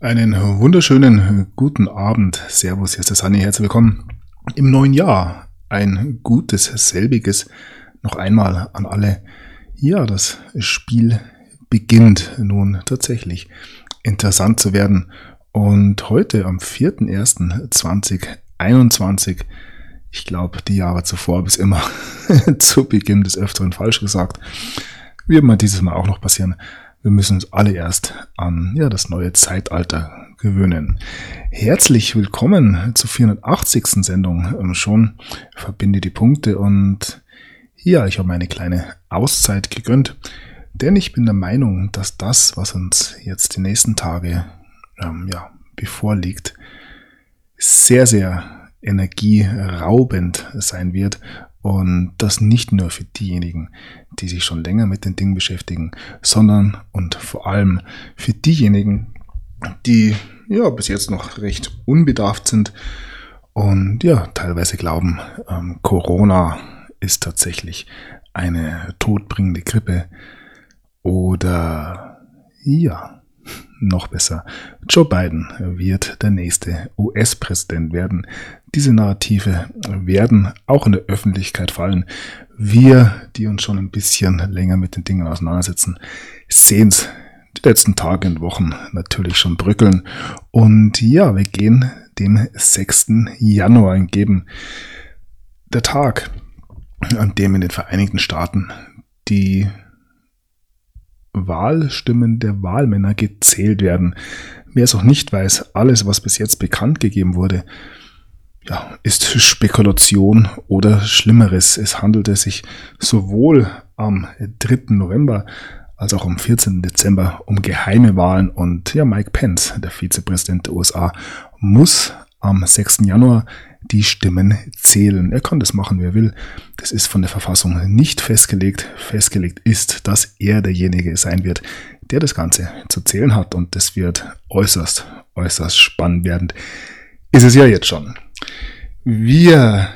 Einen wunderschönen guten Abend. Servus, hier ist der Sunny. Herzlich willkommen im neuen Jahr. Ein gutes, selbiges noch einmal an alle. Ja, das Spiel beginnt nun tatsächlich interessant zu werden. Und heute am 4.1.2021, ich glaube, die Jahre zuvor bis immer zu Beginn des Öfteren falsch gesagt, wird mal dieses Mal auch noch passieren. Wir müssen uns alle erst an das neue Zeitalter gewöhnen. Herzlich willkommen zur 480. Sendung schon. Verbinde die Punkte und ja, ich habe mir eine kleine Auszeit gegönnt, denn ich bin der Meinung, dass das, was uns jetzt die nächsten Tage bevorliegt, sehr, sehr energieraubend sein wird. Und das nicht nur für diejenigen, die sich schon länger mit den Dingen beschäftigen, sondern und vor allem für diejenigen, die bis jetzt noch recht unbedarft sind und teilweise glauben, Corona ist tatsächlich eine todbringende Grippe oder noch besser, Joe Biden wird der nächste US-Präsident werden. Diese Narrative werden auch in der Öffentlichkeit fallen. Wir, die uns schon ein bisschen länger mit den Dingen auseinandersetzen, sehen es die letzten Tage und Wochen natürlich schon bröckeln. Und wir gehen dem 6. Januar entgegen. Der Tag, an dem in den Vereinigten Staaten die Wahlstimmen der Wahlmänner gezählt werden. Wer es auch nicht weiß, alles, was bis jetzt bekannt gegeben wurde, ist Spekulation oder Schlimmeres. Es handelte sich sowohl am 3. November als auch am 14. Dezember um geheime Wahlen und Mike Pence, der Vizepräsident der USA, muss am 6. Januar die Stimmen zählen. Er kann das machen, wie er will. Das ist von der Verfassung nicht festgelegt. Festgelegt ist, dass er derjenige sein wird, der das Ganze zu zählen hat. Und das wird äußerst, äußerst spannend werden. Ist es ja jetzt schon. Wir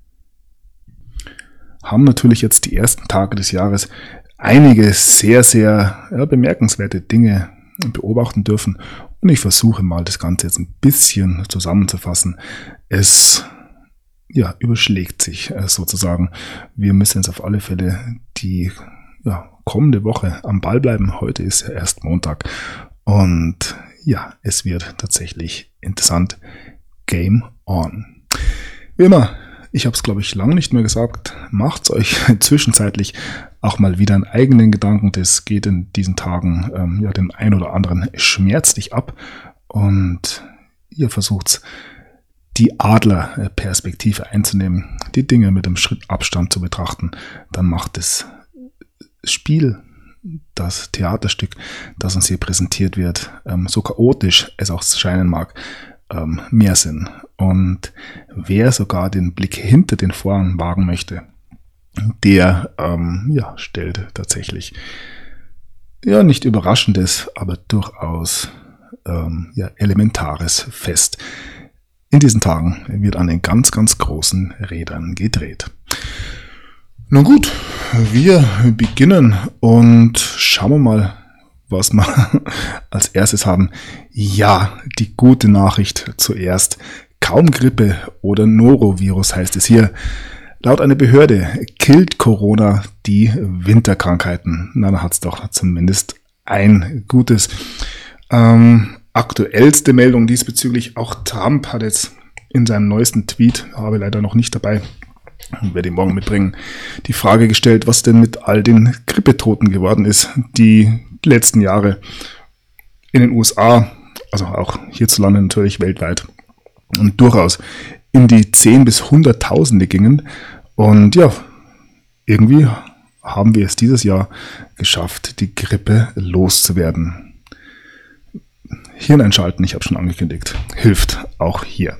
haben natürlich jetzt die ersten Tage des Jahres einige sehr, sehr bemerkenswerte Dinge beobachten dürfen. Und ich versuche mal, das Ganze jetzt ein bisschen zusammenzufassen. Es überschlägt sich sozusagen. Wir müssen jetzt auf alle Fälle die kommende Woche am Ball bleiben. Heute ist ja erst Montag. Und es wird tatsächlich interessant. Game on. Wie immer, ich habe es glaube ich lange nicht mehr gesagt, macht's euch zwischenzeitlich auch mal wieder einen eigenen Gedanken. Das geht in diesen Tagen dem einen oder anderen schmerzlich ab und ihr versucht's, die Adlerperspektive einzunehmen, die Dinge mit einem Schritt Abstand zu betrachten. Dann macht das Spiel, das Theaterstück, das uns hier präsentiert wird, so chaotisch es auch scheinen mag, mehr Sinn. Und wer sogar den Blick hinter den Vorhang wagen möchte, der stellt tatsächlich nicht Überraschendes, aber durchaus Elementares fest. In diesen Tagen wird an den ganz, ganz großen Rädern gedreht. Nun gut, wir beginnen und schauen wir mal, was wir als erstes haben. Ja, die gute Nachricht zuerst. Kaum Grippe oder Norovirus heißt es hier. Laut einer Behörde killt Corona die Winterkrankheiten. Na, da hat es doch zumindest ein Gutes. Aktuellste Meldung diesbezüglich, auch Trump hat jetzt in seinem neuesten Tweet, habe leider noch nicht dabei, werde ihn morgen mitbringen, die Frage gestellt, was denn mit all den Grippetoten geworden ist, die letzten Jahre in den USA, also auch hierzulande natürlich weltweit, und durchaus in die 10 bis 100.000 gingen. Und irgendwie haben wir es dieses Jahr geschafft, die Grippe loszuwerden. Hirn einschalten, ich habe schon angekündigt, hilft auch hier.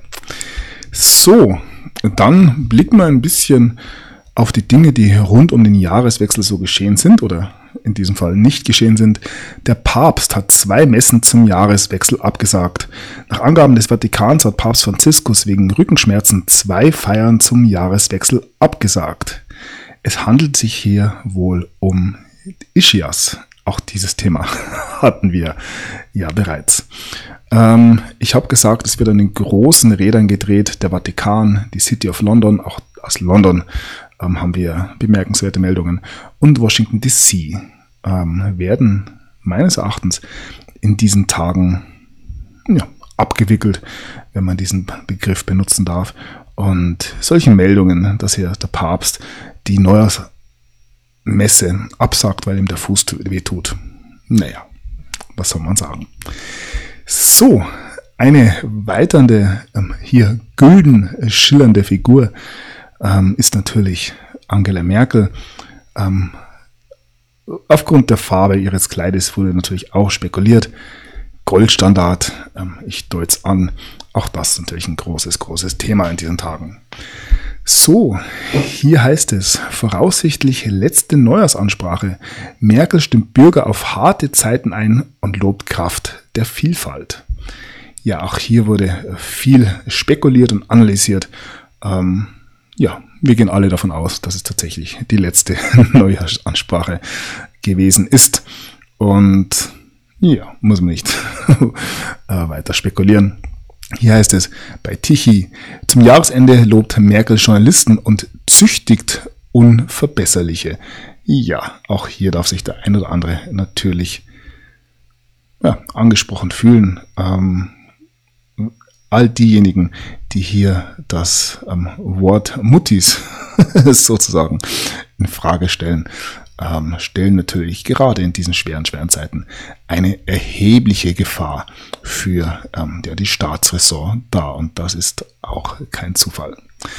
So, dann blicken wir ein bisschen auf die Dinge, die rund um den Jahreswechsel so geschehen sind oder in diesem Fall nicht geschehen sind. Der Papst hat 2 Messen zum Jahreswechsel abgesagt. Nach Angaben des Vatikans hat Papst Franziskus wegen Rückenschmerzen 2 Feiern zum Jahreswechsel abgesagt. Es handelt sich hier wohl um Ischias. Auch dieses Thema hatten wir ja bereits. Ich habe gesagt, es wird an den großen Rädern gedreht. Der Vatikan, die City of London, auch aus London haben wir bemerkenswerte Meldungen. Und Washington DC werden meines Erachtens in diesen Tagen abgewickelt, wenn man diesen Begriff benutzen darf. Und solche Meldungen, dass hier der Papst die Neujahrsmesse absagt, weil ihm der Fuß wehtut. Naja, was soll man sagen? So, eine weitere hier gülden schillernde Figur ist natürlich Angela Merkel. Aufgrund der Farbe ihres Kleides wurde natürlich auch spekuliert. Goldstandard, ich deute es an, auch das ist natürlich ein großes Thema in diesen Tagen. So, hier heißt es, voraussichtlich letzte Neujahrsansprache. Merkel stimmt Bürger auf harte Zeiten ein und lobt Kraft der Vielfalt. Ja, auch hier wurde viel spekuliert und analysiert. Wir gehen alle davon aus, dass es tatsächlich die letzte Neujahrsansprache gewesen ist. Und ja, muss man nicht weiter spekulieren. Hier heißt es bei Tichy, zum Jahresende lobt Merkel Journalisten und züchtigt Unverbesserliche. Ja, auch hier darf sich der ein oder andere natürlich angesprochen fühlen. All diejenigen, die hier das Wort Muttis sozusagen in Frage stellen, stellen natürlich gerade in diesen schweren Zeiten eine erhebliche Gefahr für die Staatsräson dar. Und das ist auch kein Zufall.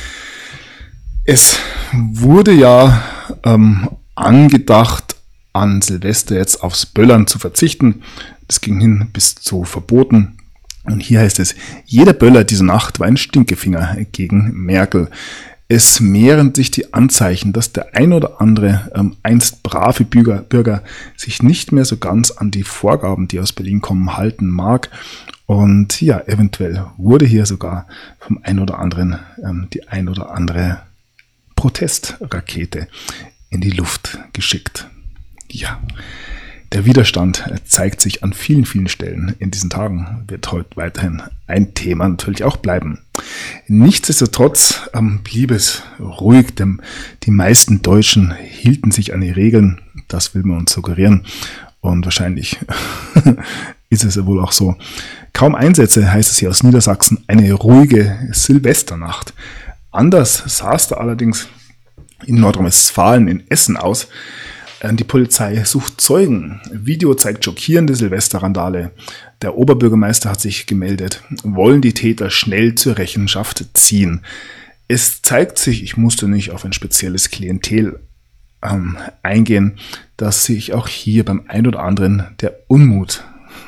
Es wurde ja angedacht, an Silvester jetzt aufs Böllern zu verzichten. Das ging hin bis zu Verboten. Und hier heißt es, jeder Böller diese Nacht war ein Stinkefinger gegen Merkel. Es mehren sich die Anzeichen, dass der ein oder andere einst brave Bürger sich nicht mehr so ganz an die Vorgaben, die aus Berlin kommen, halten mag. Und ja, eventuell wurde hier sogar vom ein oder anderen die ein oder andere Protestrakete in die Luft geschickt. Ja, der Widerstand zeigt sich an vielen Stellen in diesen Tagen, wird heute weiterhin ein Thema natürlich auch bleiben. Nichtsdestotrotz blieb es ruhig, denn die meisten Deutschen hielten sich an die Regeln, das will man uns suggerieren und wahrscheinlich ist es ja wohl auch so. Kaum Einsätze, heißt es hier aus Niedersachsen, eine ruhige Silvesternacht. Anders sah es da allerdings in Nordrhein-Westfalen in Essen aus. Die Polizei sucht Zeugen. Video zeigt schockierende Silvesterrandale. Der Oberbürgermeister hat sich gemeldet. Wollen die Täter schnell zur Rechenschaft ziehen? Es zeigt sich, ich musste nicht auf ein spezielles Klientel eingehen, dass sich auch hier beim ein oder anderen der Unmut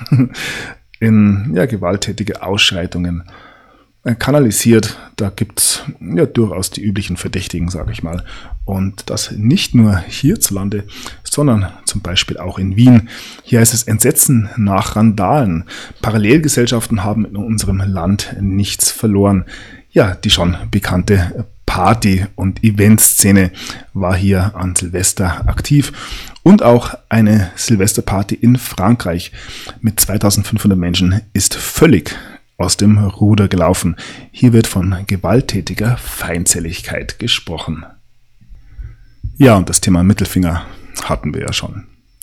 in gewalttätige Ausschreitungen kanalisiert. Da gibt es durchaus die üblichen Verdächtigen, sage ich mal. Und das nicht nur hierzulande, sondern zum Beispiel auch in Wien. Hier heißt es Entsetzen nach Randalen. Parallelgesellschaften haben in unserem Land nichts verloren. Ja, die schon bekannte Party- und Eventszene war hier an Silvester aktiv. Und auch eine Silvesterparty in Frankreich mit 2500 Menschen ist völlig aus dem Ruder gelaufen. Hier wird von gewalttätiger Feindseligkeit gesprochen. Ja, und das Thema Mittelfinger hatten wir ja schon.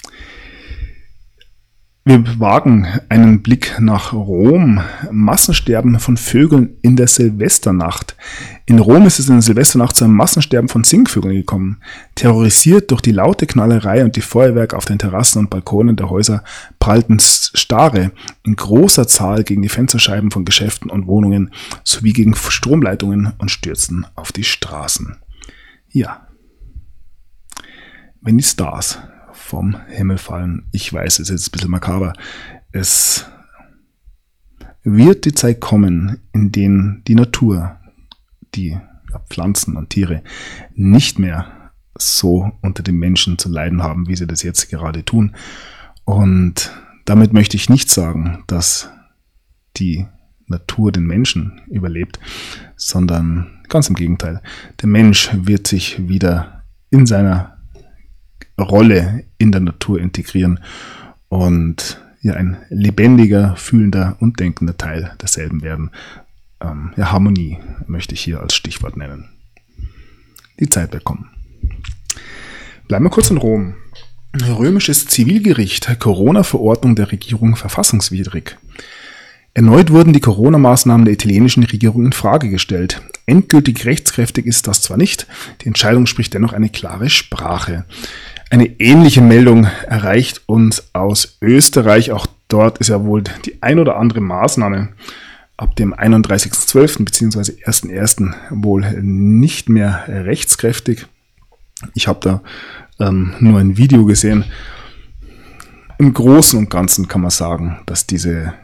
Wir wagen einen Blick nach Rom. Massensterben von Vögeln in der Silvesternacht. In Rom ist es in der Silvesternacht zu einem Massensterben von Singvögeln gekommen. Terrorisiert durch die laute Knallerei und die Feuerwerke auf den Terrassen und Balkonen der Häuser prallten Stare in großer Zahl gegen die Fensterscheiben von Geschäften und Wohnungen sowie gegen Stromleitungen und stürzten auf die Straßen. Ja, wenn die Stars vom Himmel fallen. Ich weiß, es ist jetzt ein bisschen makaber. Es wird die Zeit kommen, in denen die Natur, die Pflanzen und Tiere nicht mehr so unter den Menschen zu leiden haben, wie sie das jetzt gerade tun. Und damit möchte ich nicht sagen, dass die Natur den Menschen überlebt, sondern ganz im Gegenteil. Der Mensch wird sich wieder in seiner Rolle in der Natur integrieren und ein lebendiger, fühlender und denkender Teil derselben werden. Harmonie möchte ich hier als Stichwort nennen. Die Zeit wird kommen. Bleiben wir kurz in Rom. Römisches Zivilgericht, Corona-Verordnung der Regierung verfassungswidrig. Erneut wurden die Corona-Maßnahmen der italienischen Regierung in Frage gestellt. Endgültig rechtskräftig ist das zwar nicht, die Entscheidung spricht dennoch eine klare Sprache. Eine ähnliche Meldung erreicht uns aus Österreich. Auch dort ist ja wohl die ein oder andere Maßnahme ab dem 31.12. bzw. 1.1. wohl nicht mehr rechtskräftig. Ich habe da nur ein Video gesehen. Im Großen und Ganzen kann man sagen, dass diese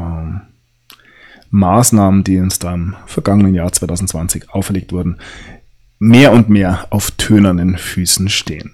Maßnahmen, die uns da im vergangenen Jahr 2020 auferlegt wurden, mehr und mehr auf tönernen Füßen stehen.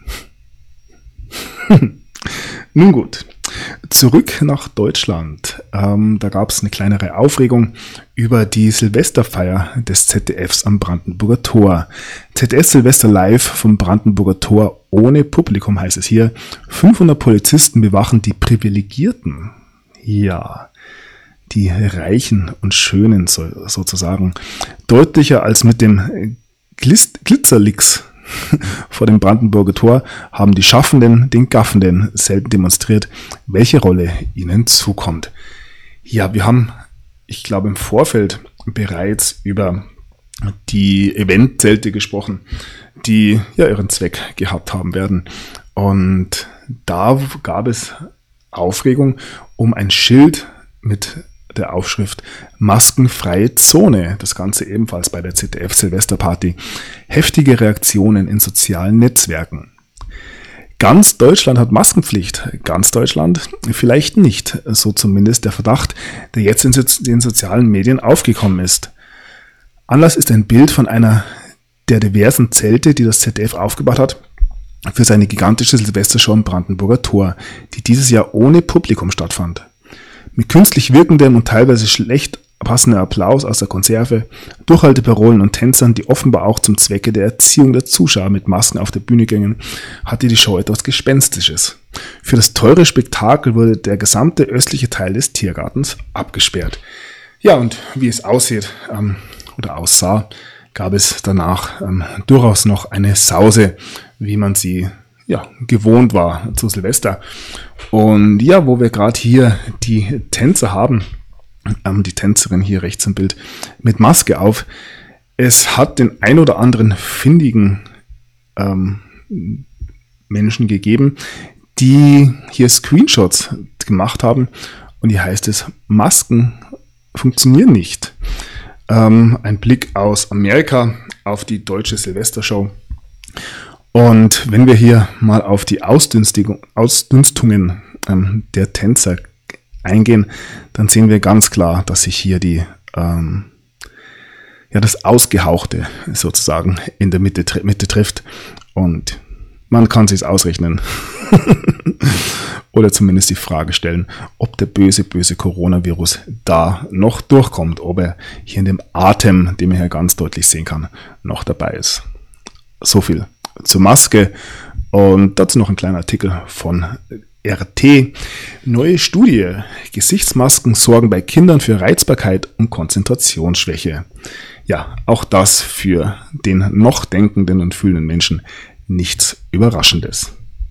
Nun gut, zurück nach Deutschland. Da gab es eine kleinere Aufregung über die Silvesterfeier des ZDFs am Brandenburger Tor. ZDF Silvester live vom Brandenburger Tor ohne Publikum, heißt es hier. 500 Polizisten bewachen die Privilegierten. Ja, die Reichen und Schönen sozusagen. Deutlicher als mit dem Glitzerlicks vor dem Brandenburger Tor haben die Schaffenden den Gaffenden selten demonstriert, welche Rolle ihnen zukommt. Ja, wir haben, ich glaube, im Vorfeld bereits über die Eventzelte gesprochen, die ja ihren Zweck gehabt haben werden. Und da gab es Aufregung um ein Schild mit der Aufschrift Maskenfreie Zone. Das Ganze ebenfalls bei der ZDF Silvesterparty. Heftige Reaktionen in sozialen Netzwerken. Ganz Deutschland hat Maskenpflicht. Ganz Deutschland vielleicht nicht. So zumindest der Verdacht, der jetzt in den sozialen Medien aufgekommen ist. Anlass ist ein Bild von einer der diversen Zelte, die das ZDF aufgebaut hat, für seine gigantische Silvestershow am Brandenburger Tor, die dieses Jahr ohne Publikum stattfand. Mit künstlich wirkendem und teilweise schlecht passender Applaus aus der Konserve, Durchhalteparolen und Tänzern, die offenbar auch zum Zwecke der Erziehung der Zuschauer mit Masken auf der Bühne gingen, hatte die Show etwas Gespenstisches. Für das teure Spektakel wurde der gesamte östliche Teil des Tiergartens abgesperrt. Ja, und wie es aussieht oder aussah, gab es danach durchaus noch eine Sause, wie man sie gewohnt war zu Silvester. Und ja, wo wir gerade hier die Tänzer haben, die Tänzerin hier rechts im Bild mit Maske auf, es hat den ein oder anderen findigen Menschen gegeben, die hier Screenshots gemacht haben und hier heißt es, Masken funktionieren nicht. Ein Blick aus Amerika auf die deutsche Silvestershow. Und wenn wir hier mal auf die Ausdünstungen der Tänzer eingehen, dann sehen wir ganz klar, dass sich hier das Ausgehauchte sozusagen in der Mitte trifft. Und man kann sich ausrechnen oder zumindest die Frage stellen, ob der böse Coronavirus da noch durchkommt, ob er hier in dem Atem, den man hier ganz deutlich sehen kann, noch dabei ist. So viel zur Maske und dazu noch ein kleiner Artikel von RT. Neue Studie. Gesichtsmasken sorgen bei Kindern für Reizbarkeit und Konzentrationsschwäche. Ja, auch das für den noch denkenden und fühlenden Menschen nichts Überraschendes.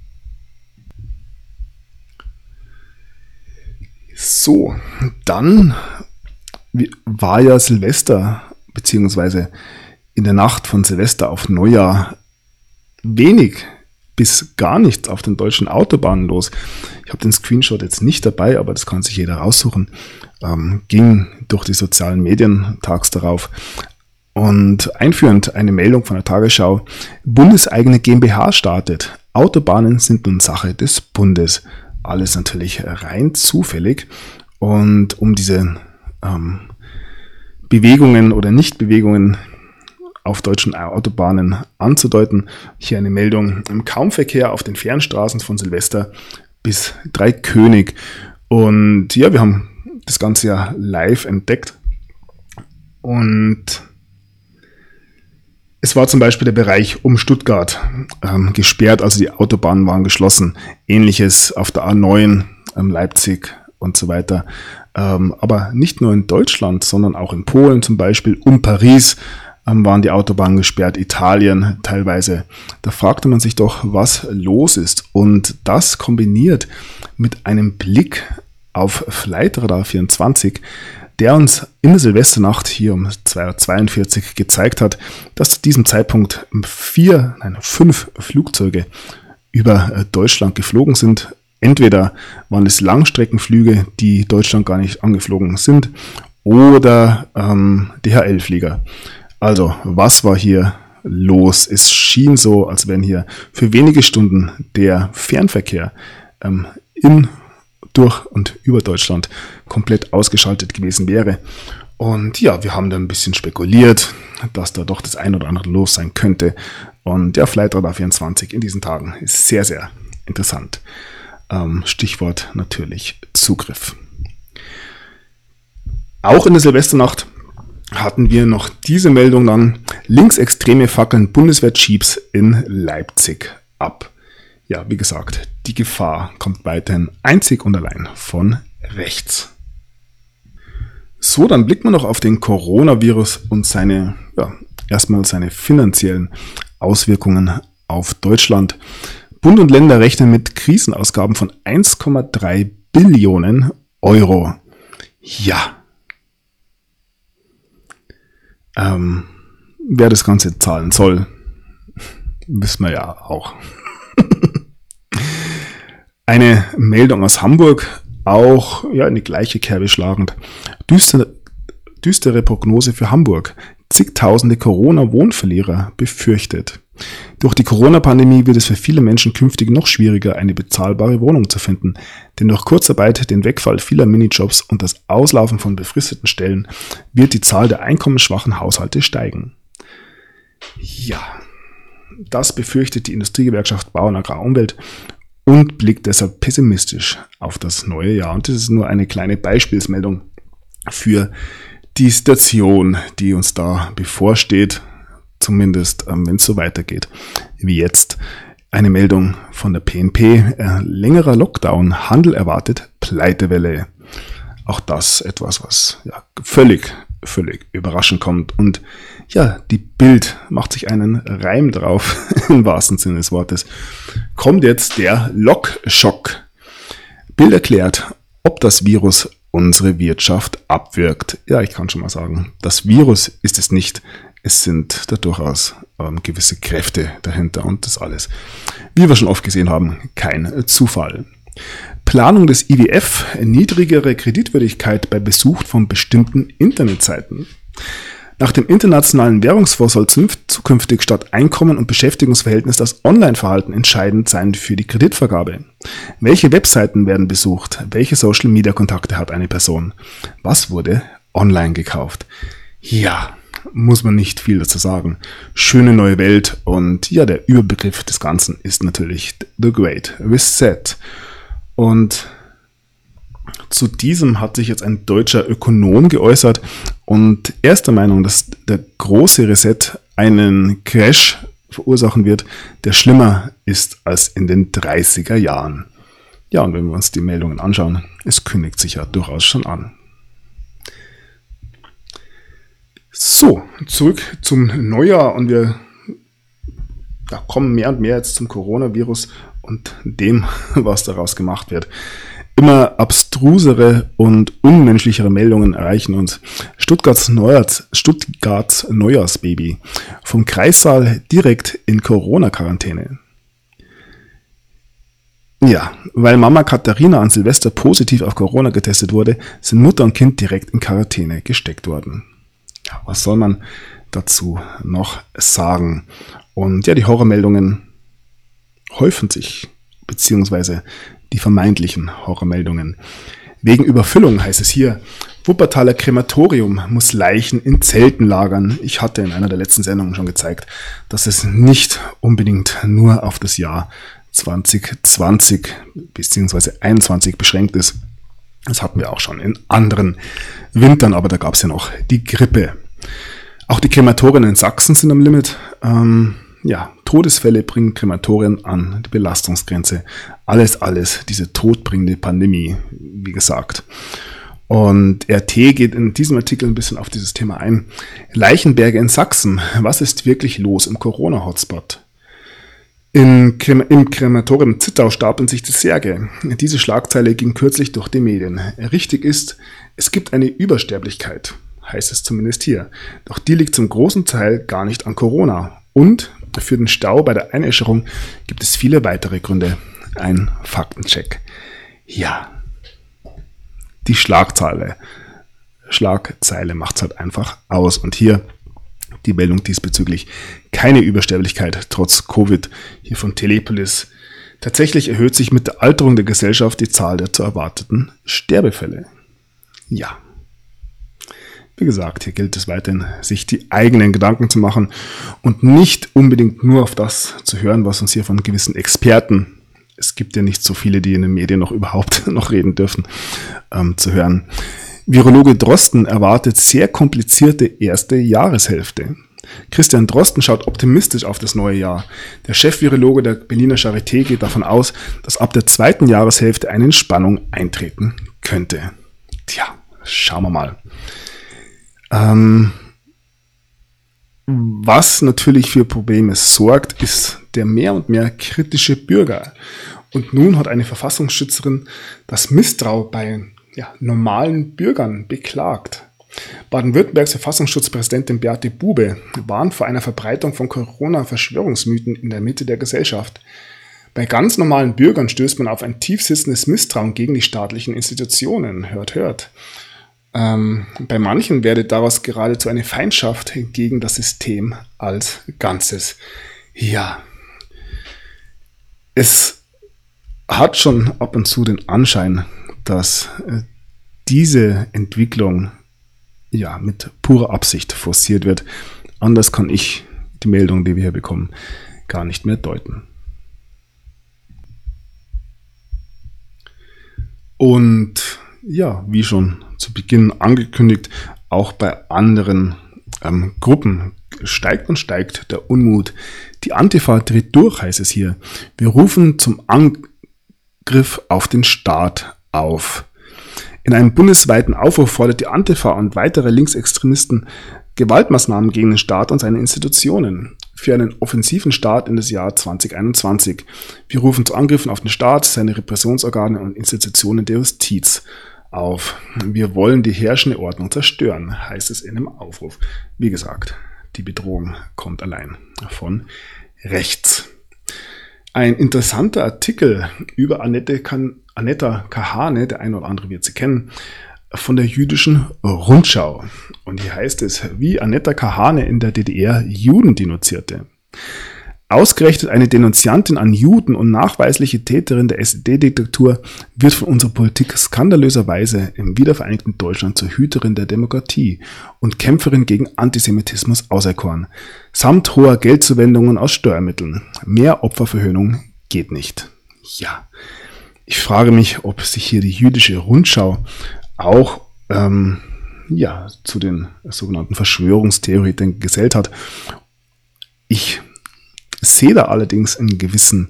So, dann war ja Silvester, beziehungsweise in der Nacht von Silvester auf Neujahr wenig bis gar nichts auf den deutschen Autobahnen los. Ich habe den Screenshot jetzt nicht dabei, aber das kann sich jeder raussuchen. Ging durch die sozialen Medien tags darauf. Und einführend eine Meldung von der Tagesschau. Bundeseigene GmbH startet. Autobahnen sind nun Sache des Bundes. Alles natürlich rein zufällig. Und um diese Bewegungen oder Nichtbewegungen auf deutschen Autobahnen anzudeuten, hier eine Meldung im Kaumverkehr auf den Fernstraßen von Silvester bis Dreikönig. Und ja, wir haben das Ganze ja live entdeckt. Und es war zum Beispiel der Bereich um Stuttgart gesperrt, also die Autobahnen waren geschlossen. Ähnliches auf der A9 Leipzig und so weiter. Aber nicht nur in Deutschland, sondern auch in Polen zum Beispiel, um Paris waren die Autobahnen gesperrt, Italien teilweise. Da fragte man sich doch, was los ist. Und das kombiniert mit einem Blick auf Flightradar 24, der uns in der Silvesternacht hier um 2:42 Uhr gezeigt hat, dass zu diesem Zeitpunkt 5 Flugzeuge über Deutschland geflogen sind. Entweder waren es Langstreckenflüge, die Deutschland gar nicht angeflogen sind, oder DHL-Flieger. Also, was war hier los? Es schien so, als wenn hier für wenige Stunden der Fernverkehr durch und über Deutschland komplett ausgeschaltet gewesen wäre. Und ja, wir haben dann ein bisschen spekuliert, dass da doch das ein oder andere los sein könnte. Und der Flightradar 24 in diesen Tagen ist sehr, sehr interessant. Stichwort natürlich Zugriff. Auch in der Silvesternacht hatten wir noch diese Meldung dann: Linksextreme fackeln Bundeswehr-Jeeps in Leipzig ab. Ja, wie gesagt, die Gefahr kommt weiterhin einzig und allein von rechts. So, dann blicken wir noch auf den Coronavirus und erstmal seine finanziellen Auswirkungen auf Deutschland. Bund und Länder rechnen mit Krisenausgaben von 1,3 Billionen Euro. Ja. Wer das Ganze zahlen soll, wissen wir ja auch. Eine Meldung aus Hamburg, auch in die gleiche Kerbe schlagend. Düstere Prognose für Hamburg. Zigtausende Corona-Wohnverlierer befürchtet. Durch die Corona-Pandemie wird es für viele Menschen künftig noch schwieriger, eine bezahlbare Wohnung zu finden. Denn durch Kurzarbeit, den Wegfall vieler Minijobs und das Auslaufen von befristeten Stellen wird die Zahl der einkommensschwachen Haushalte steigen. Ja, das befürchtet die Industriegewerkschaft Bau und Agrar Umwelt und blickt deshalb pessimistisch auf das neue Jahr. Und das ist nur eine kleine Beispielsmeldung für die Situation, die uns da bevorsteht, zumindest wenn es so weitergeht wie jetzt. Eine Meldung von der PNP, längerer Lockdown, Handel erwartet Pleitewelle. Auch das etwas, was völlig überraschend kommt. Und ja, die Bild macht sich einen Reim drauf, im wahrsten Sinne des Wortes. Kommt jetzt der Lockschock. Bild erklärt, ob das Virus unsere Wirtschaft abwirkt. Ja, ich kann schon mal sagen, das Virus ist es nicht. Es sind da durchaus gewisse Kräfte dahinter und das alles, wie wir schon oft gesehen haben, kein Zufall. Planung des IWF, niedrigere Kreditwürdigkeit bei Besuch von bestimmten Internetseiten. Nach dem Internationalen Währungsfonds soll zukünftig statt Einkommen und Beschäftigungsverhältnis das Online-Verhalten entscheidend sein für die Kreditvergabe. Welche Webseiten werden besucht? Welche Social-Media-Kontakte hat eine Person? Was wurde online gekauft? Ja, muss man nicht viel dazu sagen. Schöne neue Welt und ja, der Überbegriff des Ganzen ist natürlich The Great Reset. Und zu diesem hat sich jetzt ein deutscher Ökonom geäußert und er ist der Meinung, dass der große Reset einen Crash verursachen wird, der schlimmer ist als in den 30er Jahren. Ja, und wenn wir uns die Meldungen anschauen, es kündigt sich ja durchaus schon an. So, zurück zum Neujahr und wir kommen mehr und mehr jetzt zum Coronavirus und dem, was daraus gemacht wird. Immer abstrusere und unmenschlichere Meldungen erreichen uns. Stuttgarts Neujahrsbaby vom Kreissaal direkt in Corona-Quarantäne. Ja, weil Mama Katharina an Silvester positiv auf Corona getestet wurde, sind Mutter und Kind direkt in Quarantäne gesteckt worden. Ja, was soll man dazu noch sagen? Und ja, die Horrormeldungen häufen sich, beziehungsweise die vermeintlichen Horrormeldungen. Wegen Überfüllung heißt es hier, Wuppertaler Krematorium muss Leichen in Zelten lagern. Ich hatte in einer der letzten Sendungen schon gezeigt, dass es nicht unbedingt nur auf das Jahr 2020 bzw. 2021 beschränkt ist. Das hatten wir auch schon in anderen Wintern, aber da gab es ja noch die Grippe. Auch die Krematorien in Sachsen sind am Limit. Todesfälle bringen Krematorien an die Belastungsgrenze. Alles, diese todbringende Pandemie, wie gesagt. Und RT geht in diesem Artikel ein bisschen auf dieses Thema ein. Leichenberge in Sachsen. Was ist wirklich los im Corona-Hotspot? Im Krematorium Zittau stapeln sich die Särge. Diese Schlagzeile ging kürzlich durch die Medien. Richtig ist, es gibt eine Übersterblichkeit, heißt es zumindest hier. Doch die liegt zum großen Teil gar nicht an Corona. Und für den Stau bei der Einäscherung gibt es viele weitere Gründe. Ein Faktencheck. Ja, die Schlagzeile macht es halt einfach aus. Und hier die Meldung diesbezüglich. Keine Übersterblichkeit trotz Covid. Hier von Telepolis. Tatsächlich erhöht sich mit der Alterung der Gesellschaft die Zahl der zu erwarteten Sterbefälle. Ja. Wie gesagt, hier gilt es weiterhin, sich die eigenen Gedanken zu machen und nicht unbedingt nur auf das zu hören, was uns hier von gewissen Experten, es gibt ja nicht so viele, die in den Medien noch überhaupt noch reden dürfen, zu hören. Virologe Drosten erwartet sehr komplizierte erste Jahreshälfte. Christian Drosten schaut optimistisch auf das neue Jahr. Der Chefvirologe der Berliner Charité geht davon aus, dass ab der zweiten Jahreshälfte eine Entspannung eintreten könnte. Tja, schauen wir mal. Was natürlich für Probleme sorgt, ist der mehr und mehr kritische Bürger. Und nun hat eine Verfassungsschützerin das Misstrauen bei normalen Bürgern beklagt. Baden-Württembergs Verfassungsschutzpräsidentin Beate Bube warnt vor einer Verbreitung von Corona-Verschwörungsmythen in der Mitte der Gesellschaft. Bei ganz normalen Bürgern stößt man auf ein tiefsitzendes Misstrauen gegen die staatlichen Institutionen. Hört. Bei manchen werde daraus geradezu eine Feindschaft gegen das System als Ganzes. Ja, es hat schon ab und zu den Anschein, dass diese Entwicklung mit purer Absicht forciert wird. Anders kann ich die Meldung, die wir hier bekommen, gar nicht mehr deuten. Und wie schon zu Beginn angekündigt, auch bei anderen Gruppen steigt der Unmut. Die Antifa dreht durch, heißt es hier. Wir rufen zum Angriff auf den Staat auf. In einem bundesweiten Aufruf fordert die Antifa und weitere Linksextremisten Gewaltmaßnahmen gegen den Staat und seine Institutionen für einen offensiven Start in das Jahr 2021. Wir rufen zu Angriffen auf den Staat, seine Repressionsorgane und Institutionen der Justiz auf. Wir wollen die herrschende Ordnung zerstören, heißt es in einem Aufruf. Wie gesagt, die Bedrohung kommt allein von rechts. Ein interessanter Artikel über Annetta Kahane, der eine oder andere wird sie kennen, von der jüdischen Rundschau. Und hier heißt es, wie Annetta Kahane in der DDR Juden denunzierte. Ausgerechnet eine Denunziantin an Juden und nachweisliche Täterin der SED-Diktatur wird von unserer Politik skandalöserweise im wiedervereinigten Deutschland zur Hüterin der Demokratie und Kämpferin gegen Antisemitismus auserkoren, samt hoher Geldzuwendungen aus Steuermitteln. Mehr Opferverhöhnung geht nicht. Ja, ich frage mich, ob sich hier die jüdische Rundschau auch zu den sogenannten Verschwörungstheoretikern gesellt hat. Ich sehe da allerdings einen gewissen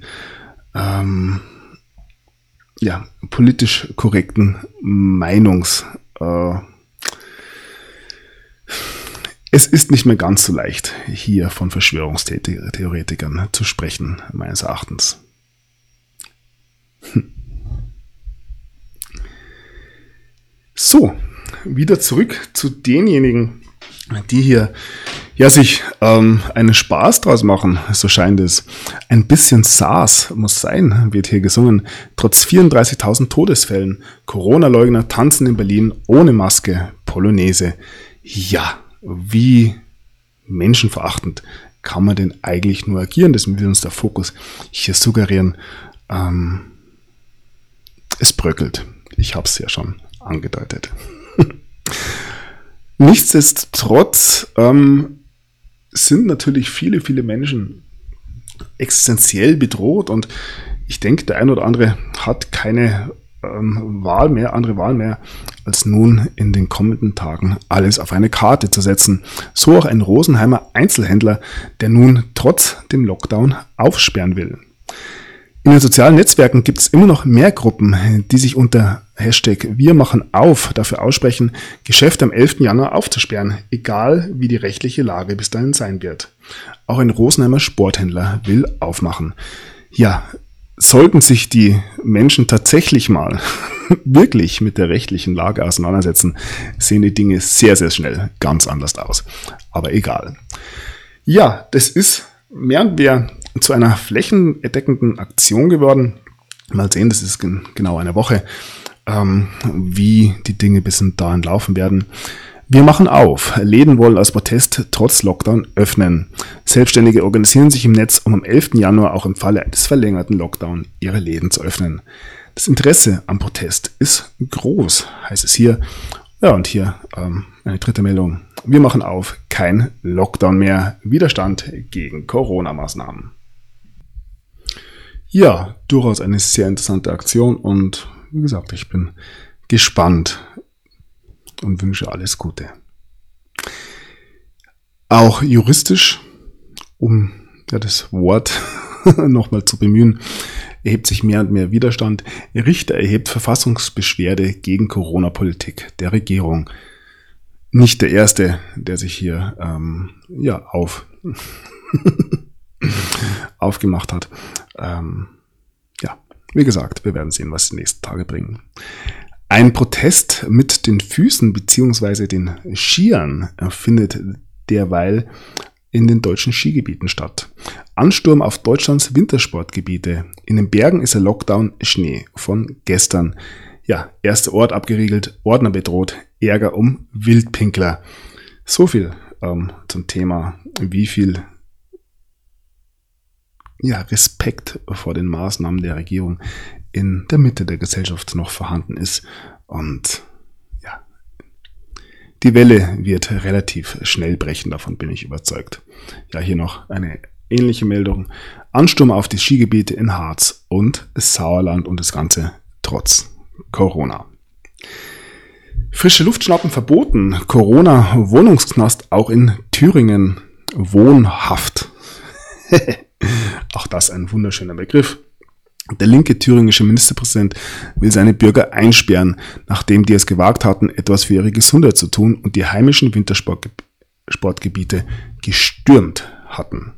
politisch korrekten es ist nicht mehr ganz so leicht, hier von Verschwörungstheoretikern zu sprechen, meines Erachtens. So, wieder zurück zu denjenigen, die hier sich einen Spaß draus machen, so scheint es. Ein bisschen SARS muss sein, wird hier gesungen. Trotz 34.000 Todesfällen. Corona-Leugner tanzen in Berlin ohne Maske, Polonaise. Ja, wie menschenverachtend kann man denn eigentlich nur agieren? Das will uns der Fokus hier suggerieren. Es bröckelt. Ich habe es ja schon angedeutet. Nichtsdestotrotz sind natürlich viele, viele Menschen existenziell bedroht und ich denke, der ein oder andere hat keine andere Wahl mehr, als nun in den kommenden Tagen alles auf eine Karte zu setzen. So auch ein Rosenheimer Einzelhändler, der nun trotz dem Lockdown aufsperren will. In den sozialen Netzwerken gibt es immer noch mehr Gruppen, die sich unter Hashtag Wir machen auf dafür aussprechen, Geschäfte am 11. Januar aufzusperren, egal wie die rechtliche Lage bis dahin sein wird. Auch ein Rosenheimer Sporthändler will aufmachen. Ja, sollten sich die Menschen tatsächlich mal wirklich mit der rechtlichen Lage auseinandersetzen, sehen die Dinge sehr, sehr schnell ganz anders aus. Aber egal. Ja, das ist mehr und mehr zu einer flächendeckenden Aktion geworden. Mal sehen, das ist genau eine Woche, wie die Dinge bis dahin laufen werden. Wir machen auf. Läden wollen als Protest trotz Lockdown öffnen. Selbstständige organisieren sich im Netz, um am 11. Januar auch im Falle des verlängerten Lockdown ihre Läden zu öffnen. Das Interesse am Protest ist groß, heißt es hier. Ja, und hier eine dritte Meldung. Wir machen auf. Kein Lockdown mehr. Widerstand gegen Corona-Maßnahmen. Ja, durchaus eine sehr interessante Aktion und wie gesagt, ich bin gespannt und wünsche alles Gute. Auch juristisch, um das Wort nochmal zu bemühen, erhebt sich mehr und mehr Widerstand. Der Richter erhebt Verfassungsbeschwerde gegen Corona-Politik der Regierung. Nicht der Erste, der sich hier aufgemacht hat. Wie gesagt, wir werden sehen, was die nächsten Tage bringen. Ein Protest mit den Füßen bzw. den Skiern findet derweil in den deutschen Skigebieten statt. Ansturm auf Deutschlands Wintersportgebiete. In den Bergen ist der Lockdown Schnee von gestern. Ja, erster Ort abgeriegelt, Ordner bedroht, Ärger um Wildpinkler. So viel zum Thema, wie viel Respekt vor den Maßnahmen der Regierung in der Mitte der Gesellschaft noch vorhanden ist. Und ja, die Welle wird relativ schnell brechen, davon bin ich überzeugt. Ja, hier noch eine ähnliche Meldung. Ansturm auf die Skigebiete in Harz und Sauerland und das Ganze trotz Corona. Frische Luft schnappen verboten. Corona-Wohnungsknast auch in Thüringen. Wohnhaft. Auch das ein wunderschöner Begriff. Der linke thüringische Ministerpräsident will seine Bürger einsperren, nachdem die es gewagt hatten, etwas für ihre Gesundheit zu tun und die heimischen Wintersportgebiete gestürmt hatten.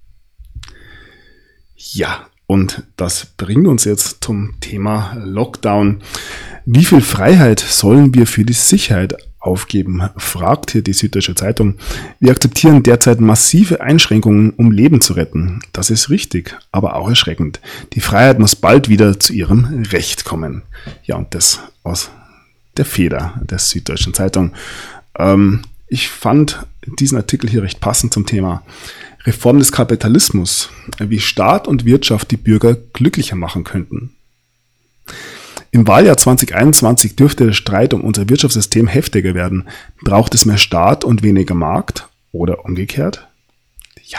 Ja, und das bringt uns jetzt zum Thema Lockdown. Wie viel Freiheit sollen wir für die Sicherheit aufgeben, fragt hier die Süddeutsche Zeitung. Wir akzeptieren derzeit massive Einschränkungen, um Leben zu retten. Das ist richtig, aber auch erschreckend. Die Freiheit muss bald wieder zu ihrem Recht kommen. Ja, und das aus der Feder der Süddeutschen Zeitung. Ich fand diesen Artikel hier recht passend zum Thema Reform des Kapitalismus, wie Staat und Wirtschaft die Bürger glücklicher machen könnten. Im Wahljahr 2021 dürfte der Streit um unser Wirtschaftssystem heftiger werden. Braucht es mehr Staat und weniger Markt? Oder umgekehrt? Ja.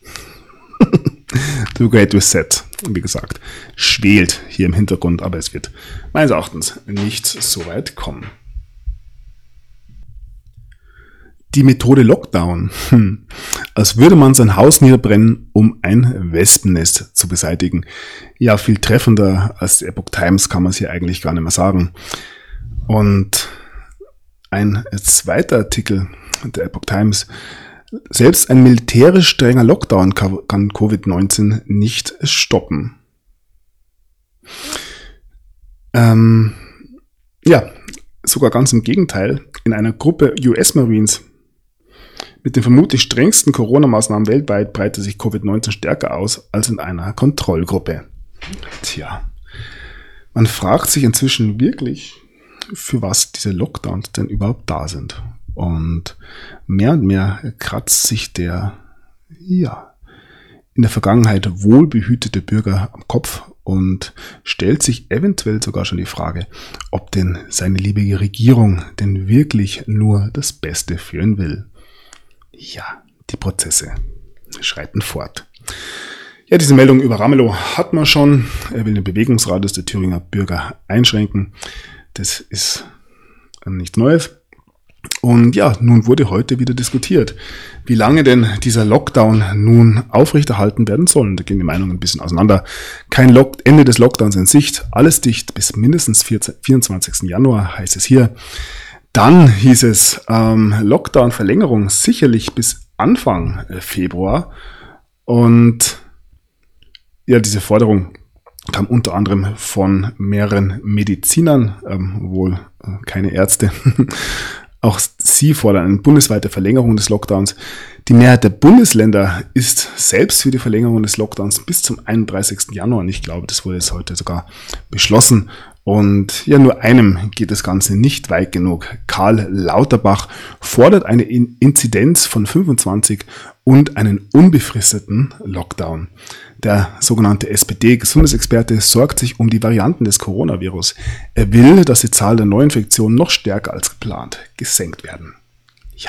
The Great Reset, wie gesagt, schwelt hier im Hintergrund, aber es wird meines Erachtens nicht so weit kommen. Die Methode Lockdown, als würde man sein Haus niederbrennen, um ein Wespennest zu beseitigen. Ja, viel treffender als die Epoch Times kann man es hier eigentlich gar nicht mehr sagen. Und ein zweiter Artikel der Epoch Times: Selbst ein militärisch strenger Lockdown kann Covid-19 nicht stoppen. Sogar ganz im Gegenteil. In einer Gruppe US Marines mit den vermutlich strengsten Corona-Maßnahmen weltweit breitet sich Covid-19 stärker aus als in einer Kontrollgruppe. Tja, man fragt sich inzwischen wirklich, für was diese Lockdowns denn überhaupt da sind. Und mehr kratzt sich der, in der Vergangenheit wohlbehütete Bürger am Kopf und stellt sich eventuell sogar schon die Frage, ob denn seine liebe Regierung denn wirklich nur das Beste für ihn will. Ja, die Prozesse schreiten fort. Ja, diese Meldung über Ramelow hat man schon. Er will den Bewegungsradius der Thüringer Bürger einschränken. Das ist nichts Neues. Und ja, nun wurde heute wieder diskutiert, wie lange denn dieser Lockdown nun aufrechterhalten werden soll. Da gehen die Meinungen ein bisschen auseinander. Kein Ende des Lockdowns in Sicht, alles dicht bis mindestens 24. Januar, heißt es hier. Dann hieß es Lockdown-Verlängerung sicherlich bis Anfang Februar. Und ja, diese Forderung kam unter anderem von mehreren Medizinern, wohl keine Ärzte. Auch sie fordern eine bundesweite Verlängerung des Lockdowns. Die Mehrheit der Bundesländer ist selbst für die Verlängerung des Lockdowns bis zum 31. Januar. Und ich glaube, das wurde jetzt heute sogar beschlossen. Und ja, nur einem geht das Ganze nicht weit genug. Karl Lauterbach fordert eine Inzidenz von 25 und einen unbefristeten Lockdown. Der sogenannte SPD-Gesundheitsexperte sorgt sich um die Varianten des Coronavirus. Er will, dass die Zahl der Neuinfektionen noch stärker als geplant gesenkt werden. Ja.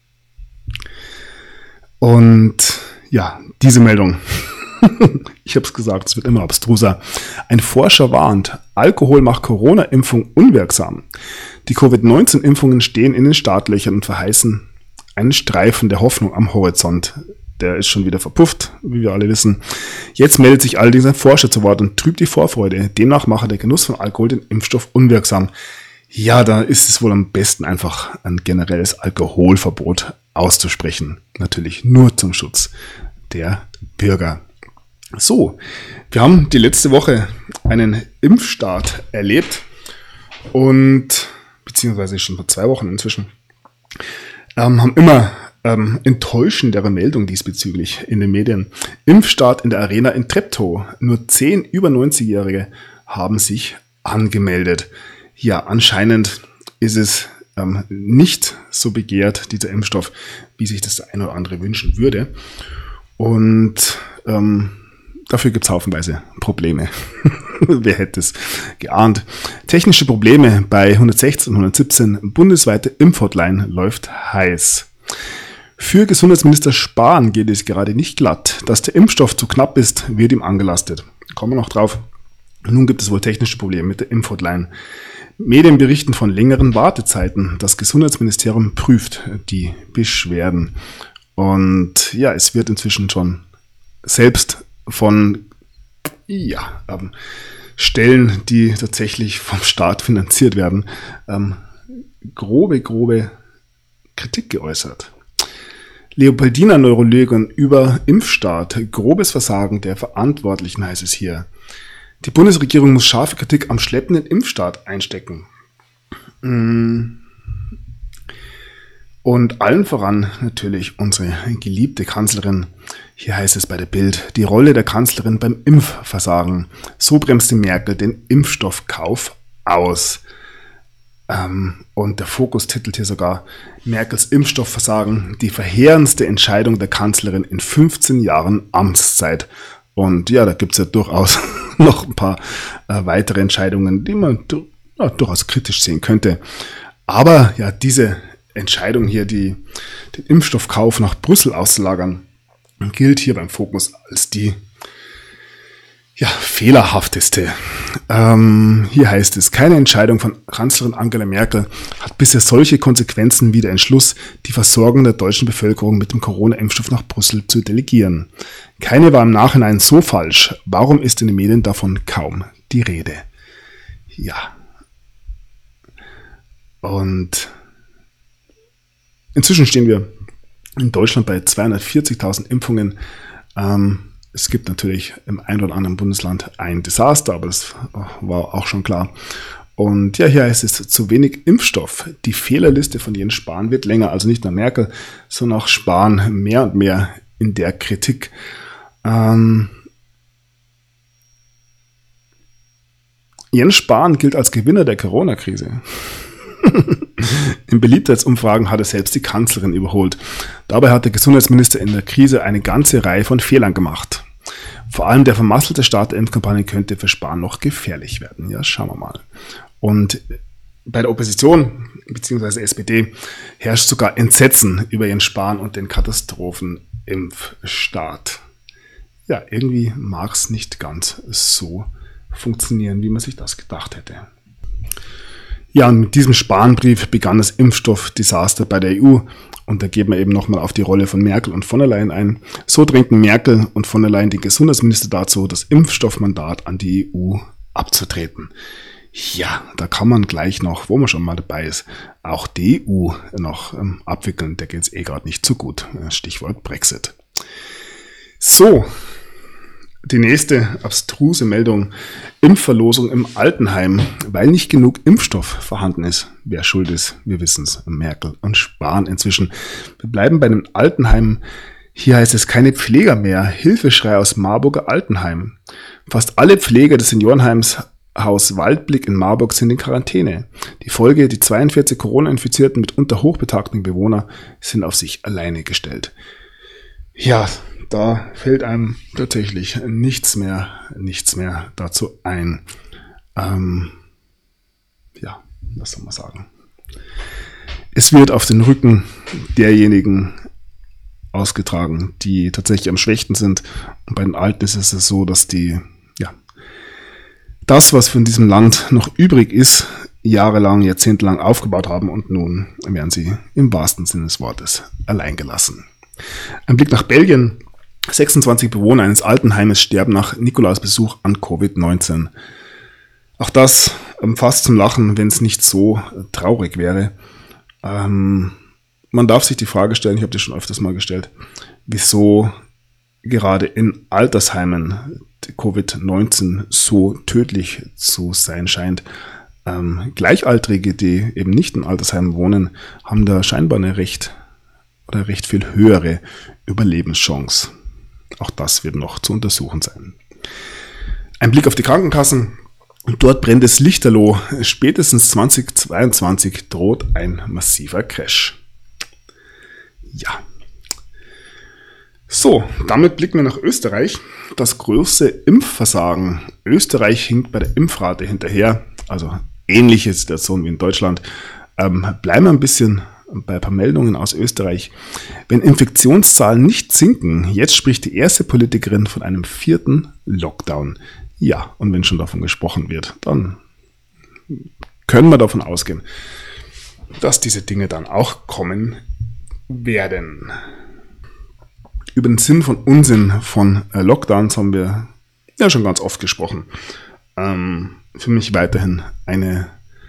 Und ja, diese Meldung. Ich habe es gesagt, es wird immer abstruser. Ein Forscher warnt, Alkohol macht Corona-Impfung unwirksam. Die Covid-19-Impfungen stehen in den Startlöchern und verheißen einen Streifen der Hoffnung am Horizont. Der ist schon wieder verpufft, wie wir alle wissen. Jetzt meldet sich allerdings ein Forscher zu Wort und trübt die Vorfreude. Demnach mache der Genuss von Alkohol den Impfstoff unwirksam. Ja, da ist es wohl am besten einfach ein generelles Alkoholverbot auszusprechen. Natürlich nur zum Schutz der Bürger. So, wir haben die letzte Woche einen Impfstart erlebt und beziehungsweise schon vor 2 Wochen inzwischen, haben immer enttäuschendere Meldungen diesbezüglich in den Medien. Impfstart in der Arena in Treptow. Nur 10 über 90-Jährige haben sich angemeldet. Ja, anscheinend ist es nicht so begehrt, dieser Impfstoff, wie sich das der eine oder andere wünschen würde. Und dafür gibt es haufenweise Probleme. Wer hätte es geahnt? Technische Probleme bei 116 und 117. Bundesweite Impfhotline läuft heiß. Für Gesundheitsminister Spahn geht es gerade nicht glatt. Dass der Impfstoff zu knapp ist, wird ihm angelastet. Kommen wir noch drauf. Nun gibt es wohl technische Probleme mit der Impfhotline. Medien berichten von längeren Wartezeiten. Das Gesundheitsministerium prüft die Beschwerden. Und ja, es wird inzwischen schon selbst von Stellen, die tatsächlich vom Staat finanziert werden, grobe Kritik geäußert. Leopoldina Neurologin über Impfstart, grobes Versagen der Verantwortlichen, heißt es hier. Die Bundesregierung muss scharfe Kritik am schleppenden Impfstart einstecken. Und allen voran natürlich unsere geliebte Kanzlerin. Hier heißt es bei der Bild, die Rolle der Kanzlerin beim Impfversagen. So bremste Merkel den Impfstoffkauf aus. Und der Fokus titelt hier sogar Merkels Impfstoffversagen, die verheerendste Entscheidung der Kanzlerin in 15 Jahren Amtszeit. Und ja, da gibt es ja durchaus noch ein paar weitere Entscheidungen, die man durchaus kritisch sehen könnte. Aber ja, diese Entscheidung hier, den Impfstoffkauf nach Brüssel auszulagern, gilt hier beim Fokus als die fehlerhafteste. Hier heißt es, keine Entscheidung von Kanzlerin Angela Merkel hat bisher solche Konsequenzen wie der Entschluss, die Versorgung der deutschen Bevölkerung mit dem Corona-Impfstoff nach Brüssel zu delegieren. Keine war im Nachhinein so falsch. Warum ist in den Medien davon kaum die Rede? Ja. Und inzwischen stehen wir in Deutschland bei 240.000 Impfungen. Es gibt natürlich im einen oder anderen Bundesland ein Desaster, aber das war auch schon klar. Und ja, hier heißt es, zu wenig Impfstoff. Die Fehlerliste von Jens Spahn wird länger, also nicht nur Merkel, sondern auch Spahn mehr und mehr in der Kritik. Jens Spahn gilt als Gewinner der Corona-Krise. In Beliebtheitsumfragen hat er selbst die Kanzlerin überholt. Dabei hat der Gesundheitsminister in der Krise eine ganze Reihe von Fehlern gemacht. Vor allem der vermasselte Start der Impfkampagne könnte für Spahn noch gefährlich werden. Ja, schauen wir mal. Und bei der Opposition bzw. SPD herrscht sogar Entsetzen über Jens Spahn und den Katastrophenimpfstart. Ja, irgendwie mag es nicht ganz so funktionieren, wie man sich das gedacht hätte. Ja, und mit diesem Spanbrief begann das Impfstoffdesaster bei der EU. Und da geht man eben nochmal auf die Rolle von Merkel und von der Leyen ein. So drängten Merkel und von der Leyen den Gesundheitsminister dazu, das Impfstoffmandat an die EU abzutreten. Ja, da kann man gleich noch, wo man schon mal dabei ist, auch die EU noch abwickeln. Der geht es gerade nicht so gut. Stichwort Brexit. So, die nächste abstruse Meldung. Impfverlosung im Altenheim, weil nicht genug Impfstoff vorhanden ist. Wer schuld ist, wir wissen es. Merkel und Spahn inzwischen. Wir bleiben bei den Altenheimen. Hier heißt es keine Pfleger mehr. Hilfeschrei aus Marburger Altenheim. Fast alle Pfleger des Seniorenheims Haus Waldblick in Marburg sind in Quarantäne. Die Folge, die 42 Corona-Infizierten mitunter hochbetagten Bewohner sind auf sich alleine gestellt. Ja, da fällt einem tatsächlich nichts mehr dazu ein. Ja, was soll man sagen? Es wird auf den Rücken derjenigen ausgetragen, die tatsächlich am schwächsten sind. Und bei den Alten ist es so, dass das, was von diesem Land noch übrig ist, jahrelang, jahrzehntelang aufgebaut haben und nun werden sie im wahrsten Sinne des Wortes allein gelassen. Ein Blick nach Belgien. 26 Bewohner eines Altenheimes sterben nach Nikolausbesuch an Covid-19. Auch das fast zum Lachen, wenn es nicht so traurig wäre. Man darf sich die Frage stellen, ich habe das schon öfters mal gestellt, wieso gerade in Altersheimen Covid-19 so tödlich zu sein scheint. Gleichaltrige, die eben nicht in Altersheimen wohnen, haben da scheinbar eine recht viel höhere Überlebenschance. Auch das wird noch zu untersuchen sein. Ein Blick auf die Krankenkassen. Dort brennt es lichterloh. Spätestens 2022 droht ein massiver Crash. Ja. So, damit blicken wir nach Österreich. Das große Impfversagen. Österreich hinkt bei der Impfrate hinterher. Also ähnliche Situation wie in Deutschland. Bleiben wir ein bisschen bei ein paar Meldungen aus Österreich. Wenn Infektionszahlen nicht sinken, jetzt spricht die erste Politikerin von einem 4. Lockdown. Ja, und wenn schon davon gesprochen wird, dann können wir davon ausgehen, dass diese Dinge dann auch kommen werden. Über den Sinn und Unsinn von Lockdowns haben wir ja schon ganz oft gesprochen. Für mich weiterhin eine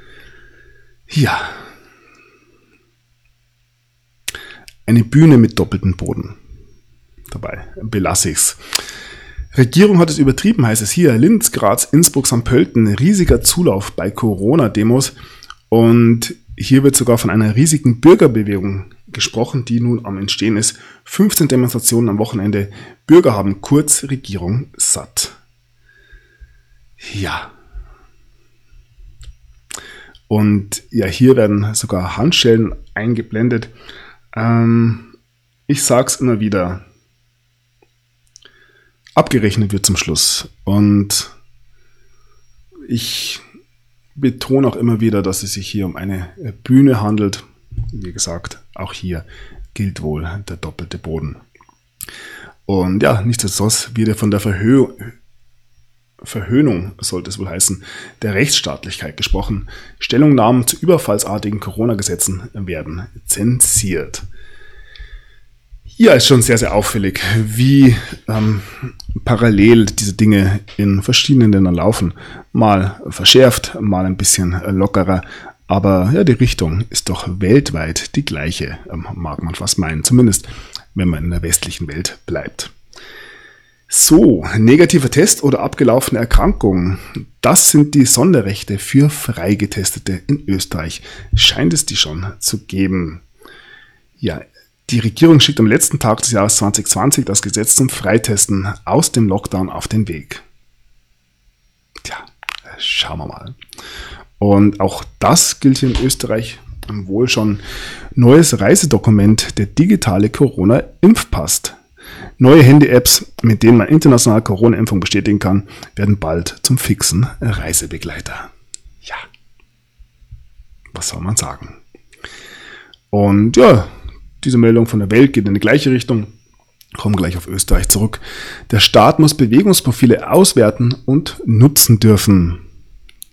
Bühne mit doppeltem Boden. Dabei belasse ich's. Regierung hat es übertrieben, heißt es hier. Linz, Graz, Innsbruck, St. Pölten, riesiger Zulauf bei Corona-Demos. Und hier wird sogar von einer riesigen Bürgerbewegung gesprochen, die nun am Entstehen ist. 15 Demonstrationen am Wochenende. Bürger haben kurz Regierung satt. Ja. Und ja, hier werden sogar Handschellen eingeblendet. Ich sag's immer wieder. Abgerechnet wird zum Schluss. Und ich betone auch immer wieder, dass es sich hier um eine Bühne handelt. Wie gesagt, auch hier gilt wohl der doppelte Boden. Und ja, nichtsdestotrotz wieder von der Verhöhnung, sollte es wohl heißen, der Rechtsstaatlichkeit gesprochen. Stellungnahmen zu überfallsartigen Corona-Gesetzen werden zensiert. Hier ist schon sehr, sehr auffällig, wie parallel diese Dinge in verschiedenen Ländern laufen. Mal verschärft, mal ein bisschen lockerer. Aber ja, die Richtung ist doch weltweit die gleiche, mag man fast meinen. Zumindest, wenn man in der westlichen Welt bleibt. So, negativer Test oder abgelaufene Erkrankungen. Das sind die Sonderrechte für Freigetestete in Österreich. Scheint es die schon zu geben. Ja, die Regierung schickt am letzten Tag des Jahres 2020 das Gesetz zum Freitesten aus dem Lockdown auf den Weg. Tja, schauen wir mal. Und auch das gilt hier in Österreich wohl schon. Neues Reisedokument, der digitale Corona-Impfpass. Neue Handy-Apps, mit denen man international Corona-Impfung bestätigen kann, werden bald zum fixen Reisebegleiter. Ja, was soll man sagen? Und ja, diese Meldung von der Welt geht in die gleiche Richtung. Kommen gleich auf Österreich zurück. Der Staat muss Bewegungsprofile auswerten und nutzen dürfen. Ja,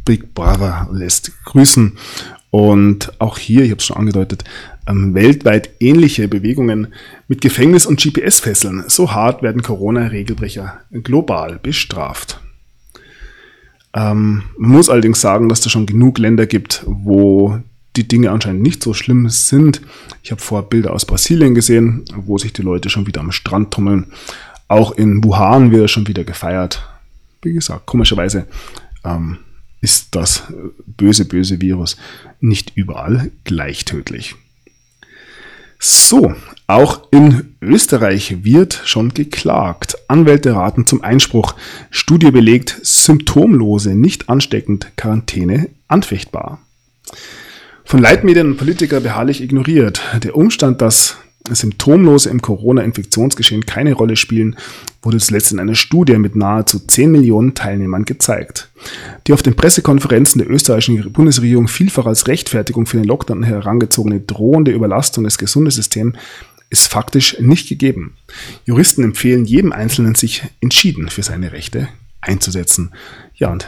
Big Brother lässt grüßen. Und auch hier, ich habe es schon angedeutet, weltweit ähnliche Bewegungen mit Gefängnis und GPS-Fesseln. So hart werden Corona-Regelbrecher global bestraft. Man muss allerdings sagen, dass es schon genug Länder gibt, wo die Dinge anscheinend nicht so schlimm sind. Ich habe vorher Bilder aus Brasilien gesehen, wo sich die Leute schon wieder am Strand tummeln. Auch in Wuhan wird schon wieder gefeiert. Wie gesagt, komischerweise ist das böse Virus nicht überall gleich tödlich. So, auch in Österreich wird schon geklagt. Anwälte raten zum Einspruch. Studie belegt, symptomlose, nicht ansteckend, Quarantäne anfechtbar. Von Leitmedien und Politikern beharrlich ignoriert. Der Umstand, dass Symptomlose im Corona-Infektionsgeschehen keine Rolle spielen, wurde zuletzt in einer Studie mit nahezu 10 Millionen Teilnehmern gezeigt. Die auf den Pressekonferenzen der österreichischen Bundesregierung vielfach als Rechtfertigung für den Lockdown herangezogene drohende Überlastung des Gesundheitssystems ist faktisch nicht gegeben. Juristen empfehlen jedem Einzelnen, sich entschieden für seine Rechte einzusetzen. Ja, und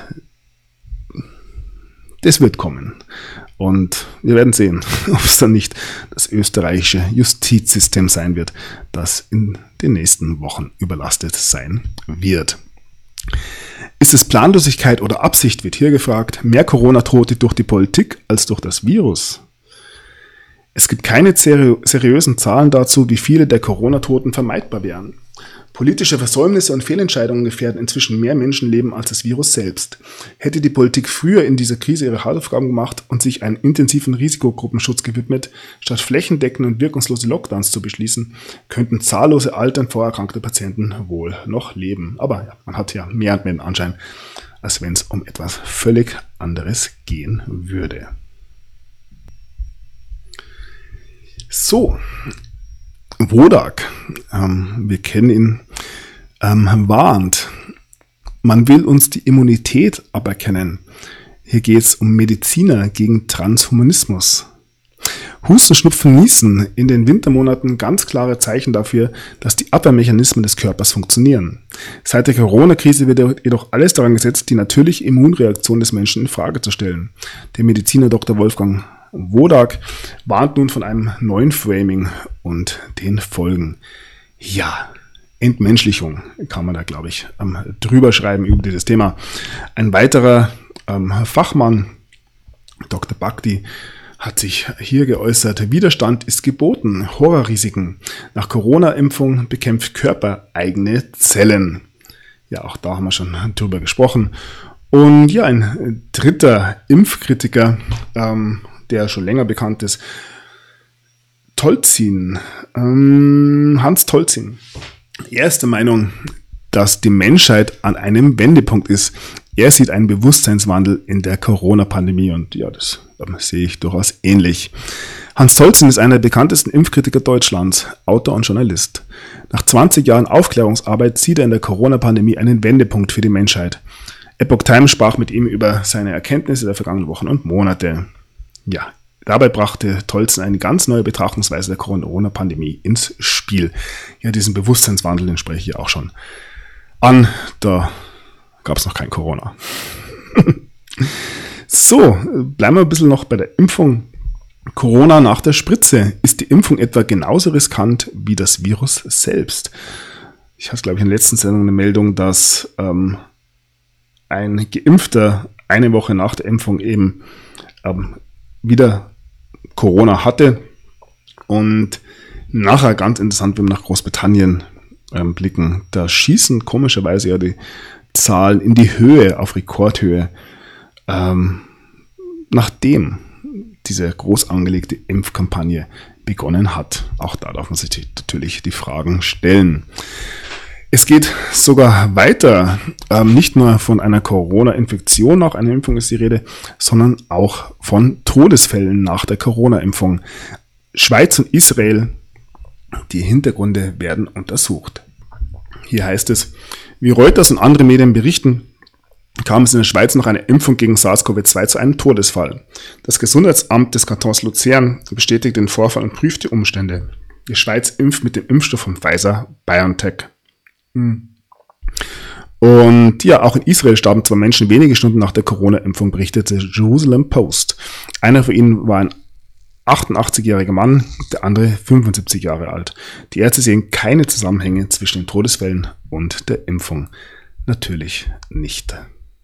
das wird kommen. Und wir werden sehen, ob es dann nicht das österreichische Justizsystem sein wird, das in den nächsten Wochen überlastet sein wird. Ist es Planlosigkeit oder Absicht, wird hier gefragt. Mehr Corona-Tote durch die Politik als durch das Virus. Es gibt keine seriösen Zahlen dazu, wie viele der Corona-Toten vermeidbar wären. Politische Versäumnisse und Fehlentscheidungen gefährden inzwischen mehr Menschenleben als das Virus selbst. Hätte die Politik früher in dieser Krise ihre Hausaufgaben gemacht und sich einen intensiven Risikogruppenschutz gewidmet, statt flächendeckende und wirkungslose Lockdowns zu beschließen, könnten zahllose alte und vorerkrankte Patienten wohl noch leben. Aber ja, man hat ja mehr und mehr den Anschein, als wenn es um etwas völlig anderes gehen würde. So, Wodak, wir kennen ihn, warnt, man will uns die Immunität aberkennen. Hier geht es um Mediziner gegen Transhumanismus. Husten, Schnupfen, Niesen in den Wintermonaten ganz klare Zeichen dafür, dass die Abwehrmechanismen des Körpers funktionieren. Seit der Corona-Krise wird jedoch alles daran gesetzt, die natürliche Immunreaktion des Menschen in Frage zu stellen. Der Mediziner Dr. Wolfgang Wodak warnt nun von einem neuen Framing und den Folgen. Ja, Entmenschlichung kann man da, glaube ich, drüber schreiben über dieses Thema. Ein weiterer Fachmann, Dr. Bhakdi, hat sich hier geäußert, Widerstand ist geboten, Horrorrisiken. Nach Corona-Impfung bekämpft Körper eigene Zellen. Ja, auch da haben wir schon drüber gesprochen. Und ja, ein dritter Impfkritiker, der schon länger bekannt ist, Tolzin, Hans Tolzin. Er ist der Meinung, dass die Menschheit an einem Wendepunkt ist. Er sieht einen Bewusstseinswandel in der Corona-Pandemie und ja, das sehe ich durchaus ähnlich. Hans Tolzin ist einer der bekanntesten Impfkritiker Deutschlands, Autor und Journalist. Nach 20 Jahren Aufklärungsarbeit sieht er in der Corona-Pandemie einen Wendepunkt für die Menschheit. Epoch Times sprach mit ihm über seine Erkenntnisse der vergangenen Wochen und Monate. Ja, dabei brachte Tolzin eine ganz neue Betrachtungsweise der Corona-Pandemie ins Spiel. Ja, diesen Bewusstseinswandel, den spreche ich ja auch schon an. Da gab es noch kein Corona. So, bleiben wir ein bisschen noch bei der Impfung. Corona nach der Spritze. Ist die Impfung etwa genauso riskant wie das Virus selbst? Ich hatte, glaube ich, in der letzten Sendung eine Meldung, dass ein Geimpfter eine Woche nach der Impfung eben wieder Corona hatte. Und nachher, ganz interessant, wenn wir nach Großbritannien blicken, da schießen komischerweise ja die Zahlen in die Höhe, auf Rekordhöhe, nachdem diese groß angelegte Impfkampagne begonnen hat. Auch da darf man sich natürlich die Fragen stellen. Es geht sogar weiter. Nicht nur von einer Corona-Infektion nach einer Impfung ist die Rede, sondern auch von Todesfällen nach der Corona-Impfung. Schweiz und Israel, die Hintergründe werden untersucht. Hier heißt es, wie Reuters und andere Medien berichten, kam es in der Schweiz nach einer Impfung gegen SARS-CoV-2 zu einem Todesfall. Das Gesundheitsamt des Kantons Luzern bestätigt den Vorfall und prüft die Umstände. Die Schweiz impft mit dem Impfstoff von Pfizer-BioNTech. Und ja, auch in Israel starben 2 Menschen wenige Stunden nach der Corona-Impfung, berichtete Jerusalem Post. Einer von ihnen war ein 88-jähriger Mann, der andere 75 Jahre alt. Die Ärzte sehen keine Zusammenhänge zwischen den Todesfällen und der Impfung. Natürlich nicht.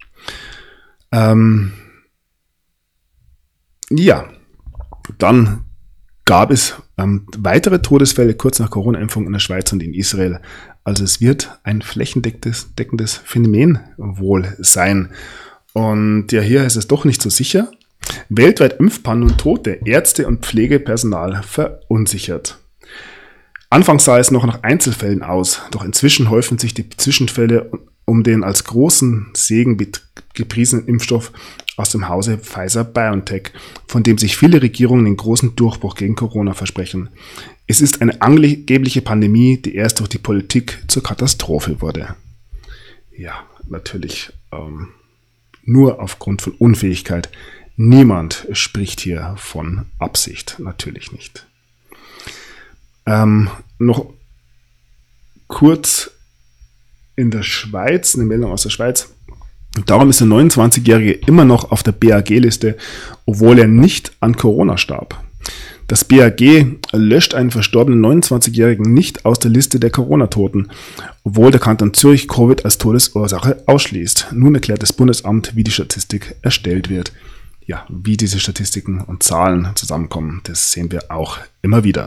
Ja, dann gab es weitere Todesfälle kurz nach Corona-Impfung in der Schweiz und in Israel. Also es wird ein flächendeckendes Phänomen wohl sein. Und ja, hier ist es doch nicht so sicher. Weltweit Impfpannen und Tote, Ärzte und Pflegepersonal verunsichert. Anfangs sah es noch nach Einzelfällen aus, doch inzwischen häufen sich die Zwischenfälle um den als großen Segen gepriesenen Impfstoff aus dem Hause Pfizer-BioNTech, von dem sich viele Regierungen den großen Durchbruch gegen Corona versprechen. Es ist eine angebliche Pandemie, die erst durch die Politik zur Katastrophe wurde. Ja, natürlich nur aufgrund von Unfähigkeit. Niemand spricht hier von Absicht, natürlich nicht. Noch kurz in der Schweiz, eine Meldung aus der Schweiz. Darum ist der 29-Jährige immer noch auf der BAG-Liste, obwohl er nicht an Corona starb. Das BAG löscht einen verstorbenen 29-Jährigen nicht aus der Liste der Corona-Toten, obwohl der Kanton Zürich Covid als Todesursache ausschließt. Nun erklärt das Bundesamt, wie die Statistik erstellt wird. Ja, wie diese Statistiken und Zahlen zusammenkommen, das sehen wir auch immer wieder.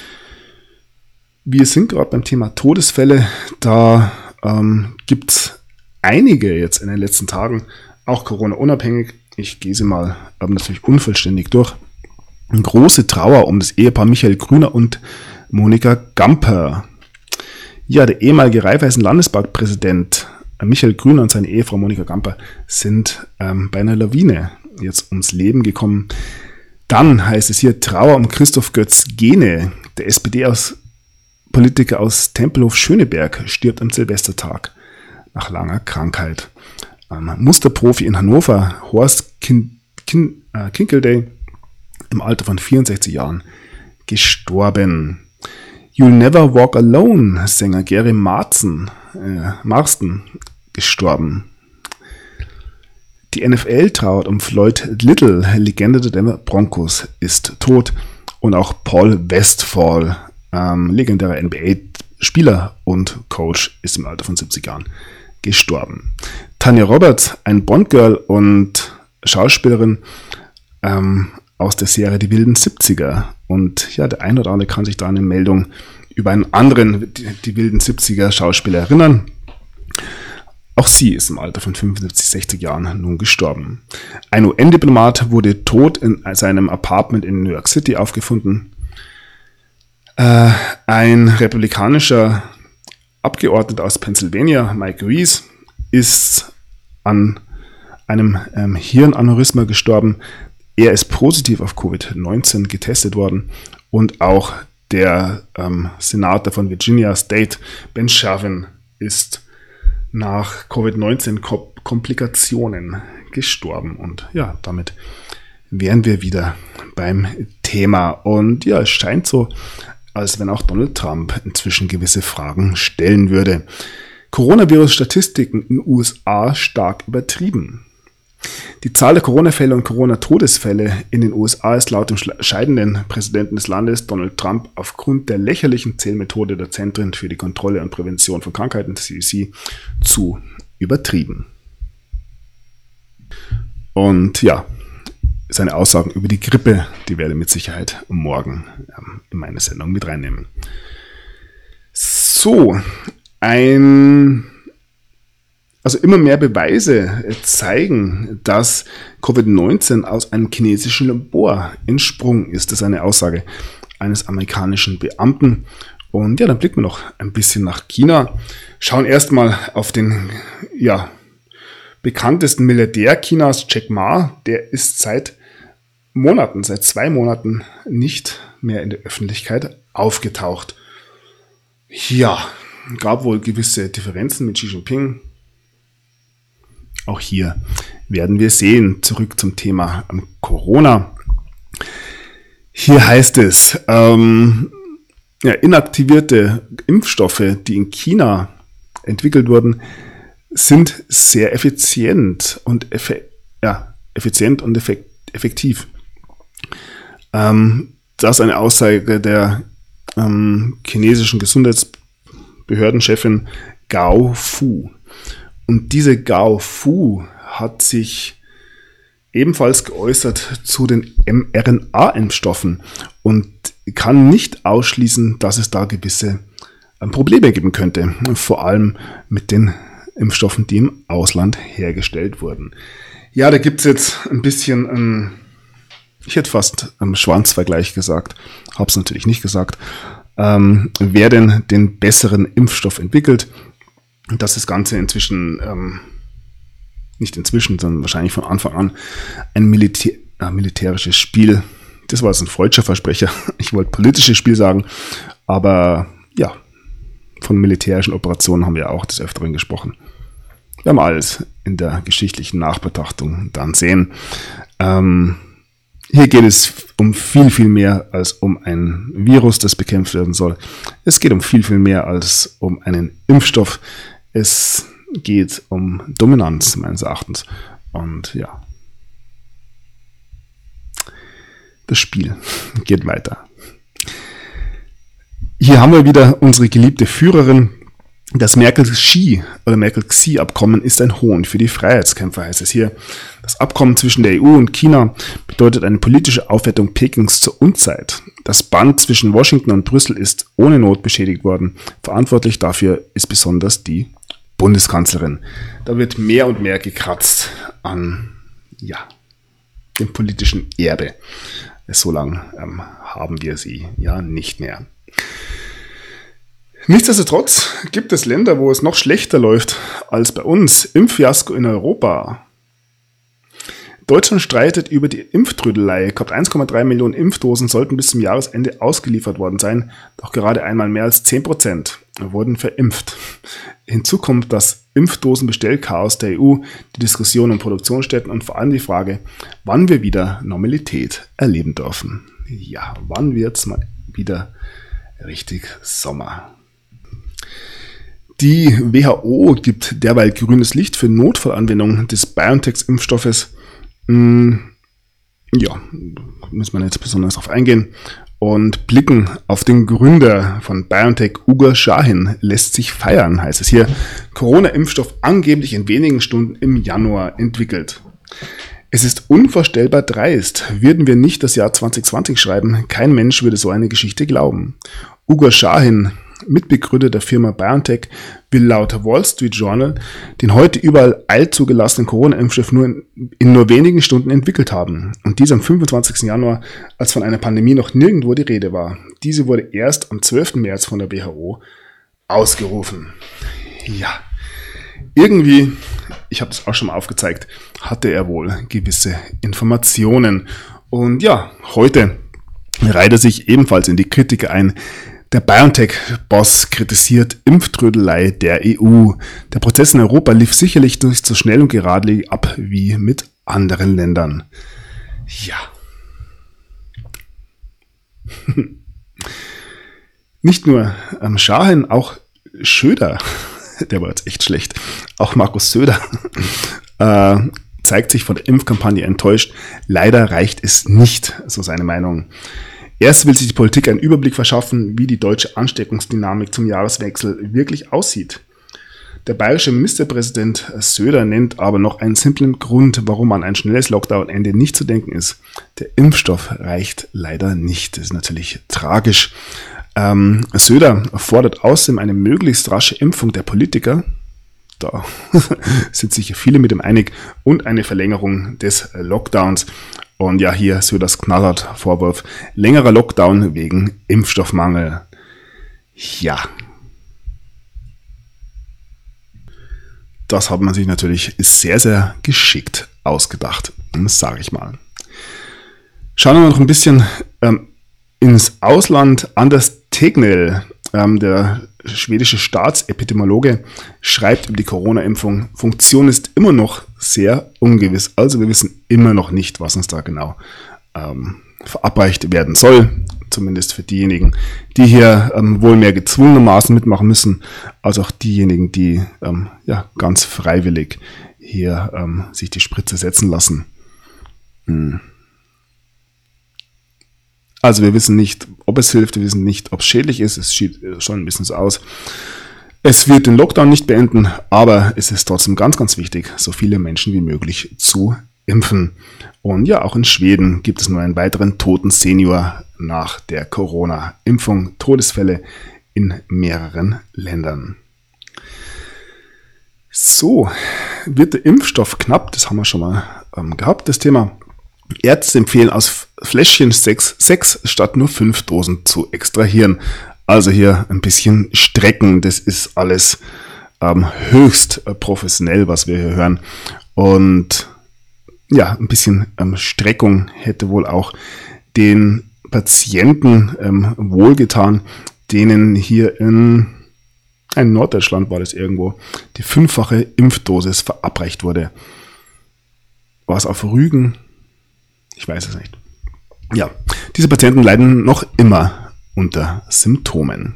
Wir sind gerade beim Thema Todesfälle. Da gibt es einige jetzt in den letzten Tagen, auch Corona-unabhängig. Ich gehe sie mal natürlich unvollständig durch. Eine große Trauer um das Ehepaar Michael Grüner und Monika Gamper. Ja, der ehemalige Raiffeisen-Landesbankpräsident Michael Grüner und seine Ehefrau Monika Gamper sind bei einer Lawine jetzt ums Leben gekommen. Dann heißt es hier Trauer um Christoph Götz-Gene, der SPD-Politiker aus Tempelhof-Schöneberg, stirbt am Silvestertag nach langer Krankheit. Musterprofi in Hannover, Horst Kinkelday, im Alter von 64 Jahren gestorben. You'll Never Walk Alone, Sänger Gary Marston, gestorben. Die NFL trauert um Floyd Little, Legende der Denver Broncos, ist tot. Und auch Paul Westphal, legendärer NBA-Spieler und Coach, ist im Alter von 70 Jahren gestorben. Tanya Roberts, ein Bond-Girl und Schauspielerin aus der Serie Die wilden 70er. Und ja, der ein oder andere kann sich da an eine Meldung über einen anderen Die wilden 70er Schauspieler erinnern. Auch sie ist im Alter von 75, 60 Jahren nun gestorben. Ein UN-Diplomat wurde tot in seinem Apartment in New York City aufgefunden. Ein republikanischer Abgeordneter aus Pennsylvania, Mike Reese, ist an einem Hirnaneurysma gestorben. Er ist positiv auf Covid-19 getestet worden und auch der Senator von Virginia State, Ben Shavin, ist nach Covid-19-Komplikationen gestorben. Und ja, damit wären wir wieder beim Thema. Und ja, es scheint so, als wenn auch Donald Trump inzwischen gewisse Fragen stellen würde. Coronavirus-Statistiken in den USA stark übertrieben. Die Zahl der Corona-Fälle und Corona-Todesfälle in den USA ist laut dem scheidenden Präsidenten des Landes, Donald Trump, aufgrund der lächerlichen Zählmethode der Zentren für die Kontrolle und Prävention von Krankheiten, CDC, zu übertrieben. Und ja, seine Aussagen über die Grippe, die werde ich mit Sicherheit morgen in meine Sendung mit reinnehmen. So, also immer mehr Beweise zeigen, dass Covid-19 aus einem chinesischen Labor entsprungen ist. Das ist eine Aussage eines amerikanischen Beamten. Und ja, dann blicken wir noch ein bisschen nach China. Schauen erstmal auf den bekanntesten Milliardär Chinas, Jack Ma. Der ist seit 2 Monaten nicht mehr in der Öffentlichkeit aufgetaucht. Ja, gab wohl gewisse Differenzen mit Xi Jinping. Auch hier werden wir sehen. Zurück zum Thema Corona. Hier heißt es, inaktivierte Impfstoffe, die in China entwickelt wurden, sind sehr effizient und effektiv. Das ist eine Aussage der chinesischen Gesundheitsbehördenchefin Gao Fu. Und diese Gao Fu hat sich ebenfalls geäußert zu den mRNA-Impfstoffen und kann nicht ausschließen, dass es da gewisse Probleme geben könnte, vor allem mit den Impfstoffen, die im Ausland hergestellt wurden. Ja, da gibt es jetzt ein bisschen, ich hätte fast einen Schwanzvergleich gesagt, habe es natürlich nicht gesagt, wer denn den besseren Impfstoff entwickelt, dass das Ganze inzwischen, nicht inzwischen, sondern wahrscheinlich von Anfang an ein militärisches Spiel, das war jetzt ein freudscher Versprecher, ich wollte politisches Spiel sagen, aber ja, von militärischen Operationen haben wir auch des Öfteren gesprochen. Wir haben alles in der geschichtlichen Nachbetrachtung dann sehen. Hier geht es um viel, viel mehr als um ein Virus, das bekämpft werden soll. Es geht um viel, viel mehr als um einen Impfstoff. Es geht um Dominanz, meines Erachtens. Und ja, das Spiel geht weiter. Hier haben wir wieder unsere geliebte Führerin. Das Merkel-Xi oder Merkel-Xi-Abkommen ist ein Hohn für die Freiheitskämpfer, heißt es hier. Das Abkommen zwischen der EU und China bedeutet eine politische Aufwertung Pekings zur Unzeit. Das Band zwischen Washington und Brüssel ist ohne Not beschädigt worden. Verantwortlich dafür ist besonders die Bundeskanzlerin. Da wird mehr und mehr gekratzt an dem politischen Erbe. So lange haben wir sie ja nicht mehr. Nichtsdestotrotz gibt es Länder, wo es noch schlechter läuft als bei uns. Impffiasko in Europa. Deutschland streitet über die Impftrödelei. Knapp 1,3 Millionen Impfdosen sollten bis zum Jahresende ausgeliefert worden sein. Doch gerade einmal mehr als 10% wurden verimpft. Hinzu kommt das Impfdosenbestellchaos der EU, die Diskussion um Produktionsstätten und vor allem die Frage, wann wir wieder Normalität erleben dürfen. Ja, wann wird es mal wieder richtig Sommer? Die WHO gibt derweil grünes Licht für Notfallanwendung des BioNTech-Impfstoffes. Müssen wir jetzt besonders darauf eingehen. Und blicken auf den Gründer von BioNTech, Ugur Sahin, lässt sich feiern, heißt es hier. Corona-Impfstoff angeblich in wenigen Stunden im Januar entwickelt. Es ist unvorstellbar dreist. Würden wir nicht das Jahr 2020 schreiben, kein Mensch würde so eine Geschichte glauben. Ugur Sahin, Mitbegründer der Firma BioNTech, will laut Wall Street Journal den heute überall zugelassenen Corona-Impfstoff in nur wenigen Stunden entwickelt haben. Und dies am 25. Januar, als von einer Pandemie noch nirgendwo die Rede war. Diese wurde erst am 12. März von der WHO ausgerufen. Ja, irgendwie, ich habe das auch schon mal aufgezeigt, hatte er wohl gewisse Informationen. Und ja, heute reiht er sich ebenfalls in die Kritik ein. Der BioNTech-Boss kritisiert Impftrödelei der EU. Der Prozess in Europa lief sicherlich nicht so schnell und geradlinig ab wie mit anderen Ländern. Ja. Nicht nur Sahin, auch Söder, der war jetzt echt schlecht, auch Markus Söder zeigt sich von der Impfkampagne enttäuscht. Leider reicht es nicht, so seine Meinung. Erst will sich die Politik einen Überblick verschaffen, wie die deutsche Ansteckungsdynamik zum Jahreswechsel wirklich aussieht. Der bayerische Ministerpräsident Söder nennt aber noch einen simplen Grund, warum an ein schnelles Lockdown-Ende nicht zu denken ist. Der Impfstoff reicht leider nicht. Das ist natürlich tragisch. Söder fordert außerdem eine möglichst rasche Impfung der Politiker. Da sind sich viele mit ihm einig. Und eine Verlängerung des Lockdowns. Und ja, hier Söders knallhart Vorwurf. Längerer Lockdown wegen Impfstoffmangel. Ja. Das hat man sich natürlich sehr, sehr geschickt ausgedacht. Das sage ich mal. Schauen wir noch ein bisschen ins Ausland. Anders Tegnell, der schwedische Staatsepidemiologe, schreibt über die Corona-Impfung, Funktion ist immer noch sehr ungewiss. Also wir wissen immer noch nicht, was uns da genau verabreicht werden soll. Zumindest für diejenigen, die hier wohl mehr gezwungenermaßen mitmachen müssen, als auch diejenigen, die ganz freiwillig hier sich die Spritze setzen lassen. Also wir wissen nicht, ob es hilft, wir wissen nicht, ob es schädlich ist. Es sieht schon ein bisschen so aus. Es wird den Lockdown nicht beenden, aber es ist trotzdem ganz, ganz wichtig, so viele Menschen wie möglich zu impfen. Und ja, auch in Schweden gibt es nur einen weiteren toten Senior nach der Corona-Impfung. Todesfälle in mehreren Ländern. So, wird der Impfstoff knapp? Das haben wir schon mal gehabt, das Thema. Ärzte empfehlen aus Fläschchen 6 statt nur 5 Dosen zu extrahieren. Also hier ein bisschen strecken. Das ist alles höchst professionell, was wir hier hören. Und ja, ein bisschen Streckung hätte wohl auch den Patienten wohlgetan, denen hier in Norddeutschland war das irgendwo, die 5-fache Impfdosis verabreicht wurde. War es auf Rügen? Ich weiß es nicht. Ja, diese Patienten leiden noch immer unter Symptomen.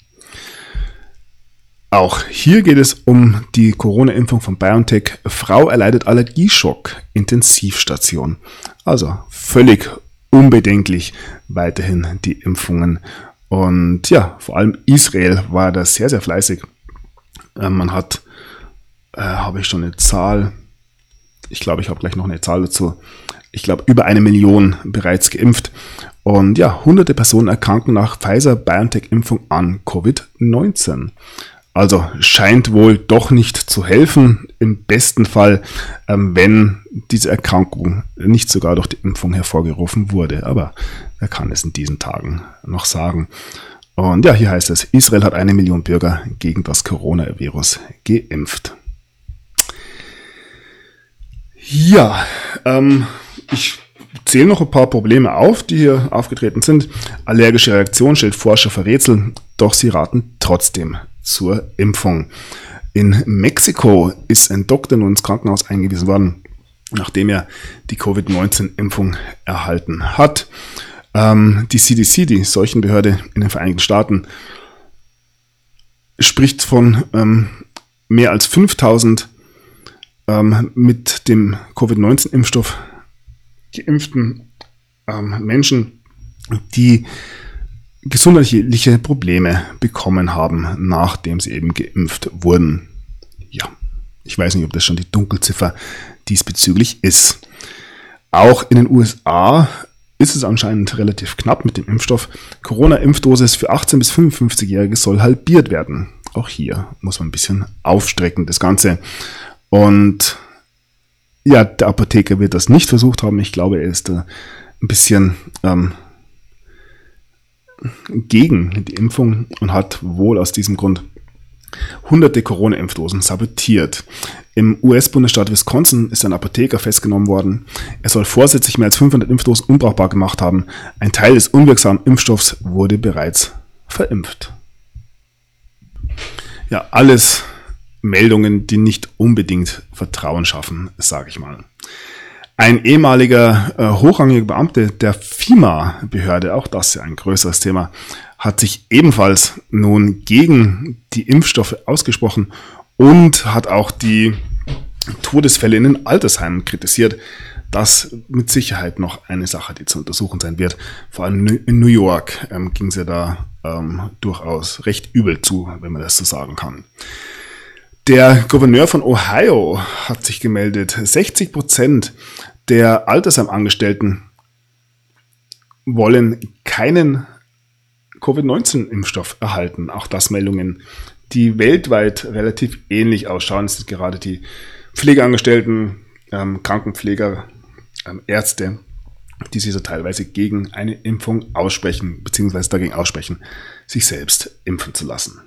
Auch hier geht es um die Corona-Impfung von BioNTech. Frau erleidet Allergieschock, Intensivstation. Also völlig unbedenklich weiterhin die Impfungen. Und ja, vor allem Israel war da sehr, sehr fleißig. Man hat, habe ich schon eine Zahl, ich glaube, ich habe gleich noch eine Zahl dazu. Ich glaube, über 1 Million bereits geimpft. Und ja, hunderte Personen erkranken nach Pfizer-BioNTech-Impfung an Covid-19. Also scheint wohl doch nicht zu helfen, im besten Fall, wenn diese Erkrankung nicht sogar durch die Impfung hervorgerufen wurde. Aber wer kann es in diesen Tagen noch sagen? Und ja, hier heißt es, Israel hat 1 Million Bürger gegen das Coronavirus geimpft. Ja, ich zähle noch ein paar Probleme auf, die hier aufgetreten sind. Allergische Reaktion stellt Forscher vor Rätsel, doch sie raten trotzdem zur Impfung. In Mexiko ist ein Doktor nun ins Krankenhaus eingewiesen worden, nachdem er die Covid-19-Impfung erhalten hat. Die CDC, die Seuchenbehörde in den Vereinigten Staaten, spricht von mehr als 5000 mit dem Covid-19-Impfstoff geimpften Menschen, die gesundheitliche Probleme bekommen haben, nachdem sie eben geimpft wurden. Ja, ich weiß nicht, ob das schon die Dunkelziffer diesbezüglich ist. Auch in den USA ist es anscheinend relativ knapp mit dem Impfstoff. Corona-Impfdosis für 18- bis 55-Jährige soll halbiert werden. Auch hier muss man ein bisschen aufstrecken, das Ganze. Und ja, der Apotheker wird das nicht versucht haben. Ich glaube, er ist ein bisschen gegen die Impfung und hat wohl aus diesem Grund hunderte Corona-Impfdosen sabotiert. Im US-Bundesstaat Wisconsin ist ein Apotheker festgenommen worden. Er soll vorsätzlich mehr als 500 Impfdosen unbrauchbar gemacht haben. Ein Teil des unwirksamen Impfstoffs wurde bereits verimpft. Ja, alles Meldungen, die nicht unbedingt Vertrauen schaffen, sage ich mal. Ein ehemaliger hochrangiger Beamter der FIMA-Behörde, auch das ist ja ein größeres Thema, hat sich ebenfalls nun gegen die Impfstoffe ausgesprochen und hat auch die Todesfälle in den Altersheimen kritisiert. Das mit Sicherheit noch eine Sache, die zu untersuchen sein wird. Vor allem in New York ging es ja da durchaus recht übel zu, wenn man das so sagen kann. Der Gouverneur von Ohio hat sich gemeldet. 60% der Altersheimangestellten wollen keinen Covid-19-Impfstoff erhalten. Auch das Meldungen, die weltweit relativ ähnlich ausschauen. Es sind gerade die Pflegeangestellten, Krankenpfleger, Ärzte, die sich so teilweise gegen eine Impfung aussprechen, beziehungsweise dagegen aussprechen, sich selbst impfen zu lassen.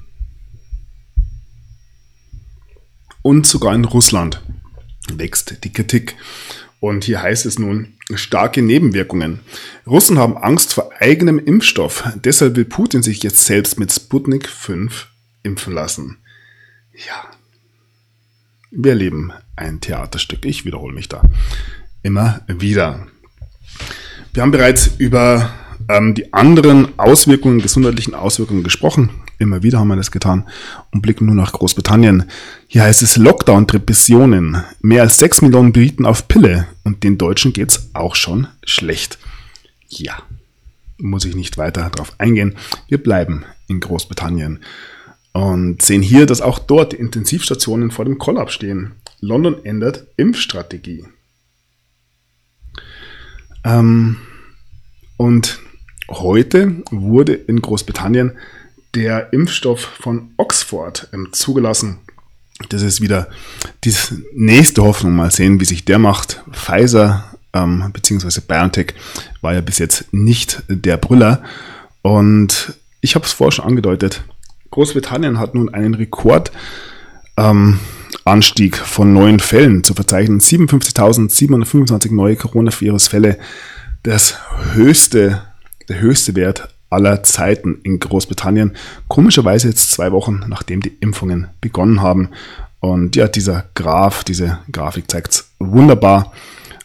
Und sogar in Russland wächst die Kritik. Und hier heißt es nun, starke Nebenwirkungen. Russen haben Angst vor eigenem Impfstoff. Deshalb will Putin sich jetzt selbst mit Sputnik 5 impfen lassen. Ja, wir erleben ein Theaterstück. Ich wiederhole mich da immer wieder. Wir haben bereits über die anderen Auswirkungen, gesundheitlichen Auswirkungen gesprochen. Immer wieder haben wir das getan und blicken nun nach Großbritannien. Hier heißt es Lockdown-Repressionen. Mehr als 6 Millionen Briten auf Pille und den Deutschen geht's auch schon schlecht. Ja, muss ich nicht weiter darauf eingehen. Wir bleiben in Großbritannien und sehen hier, dass auch dort die Intensivstationen vor dem Kollaps stehen. London ändert Impfstrategie. Und heute wurde in Großbritannien der Impfstoff von Oxford zugelassen. Das ist wieder die nächste Hoffnung. Mal sehen, wie sich der macht. Pfizer bzw. BioNTech war ja bis jetzt nicht der Brüller. Und ich habe es vorher schon angedeutet. Großbritannien hat nun einen Rekordanstieg von neuen Fällen zu verzeichnen. 57.725 neue Coronavirus-Fälle. Der höchste Wert aller Zeiten in Großbritannien. Komischerweise jetzt 2 Wochen, nachdem die Impfungen begonnen haben. Und ja, diese Grafik zeigt es wunderbar.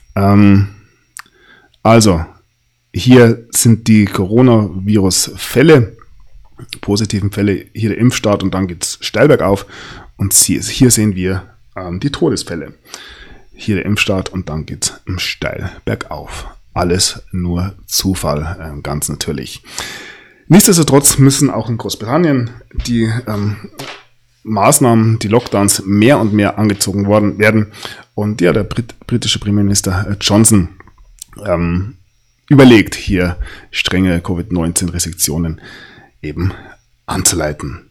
Also, hier sind die Coronavirus-Fälle, positiven Fälle, hier der Impfstart und dann geht es steil bergauf. Und hier sehen wir die Todesfälle. Hier der Impfstart und dann geht es steil bergauf. Alles nur Zufall, ganz natürlich. Nichtsdestotrotz müssen auch in Großbritannien die Maßnahmen, die Lockdowns mehr und mehr angezogen werden. Und ja, der britische Premierminister Johnson überlegt, hier strenge Covid-19-Restriktionen eben anzuleiten.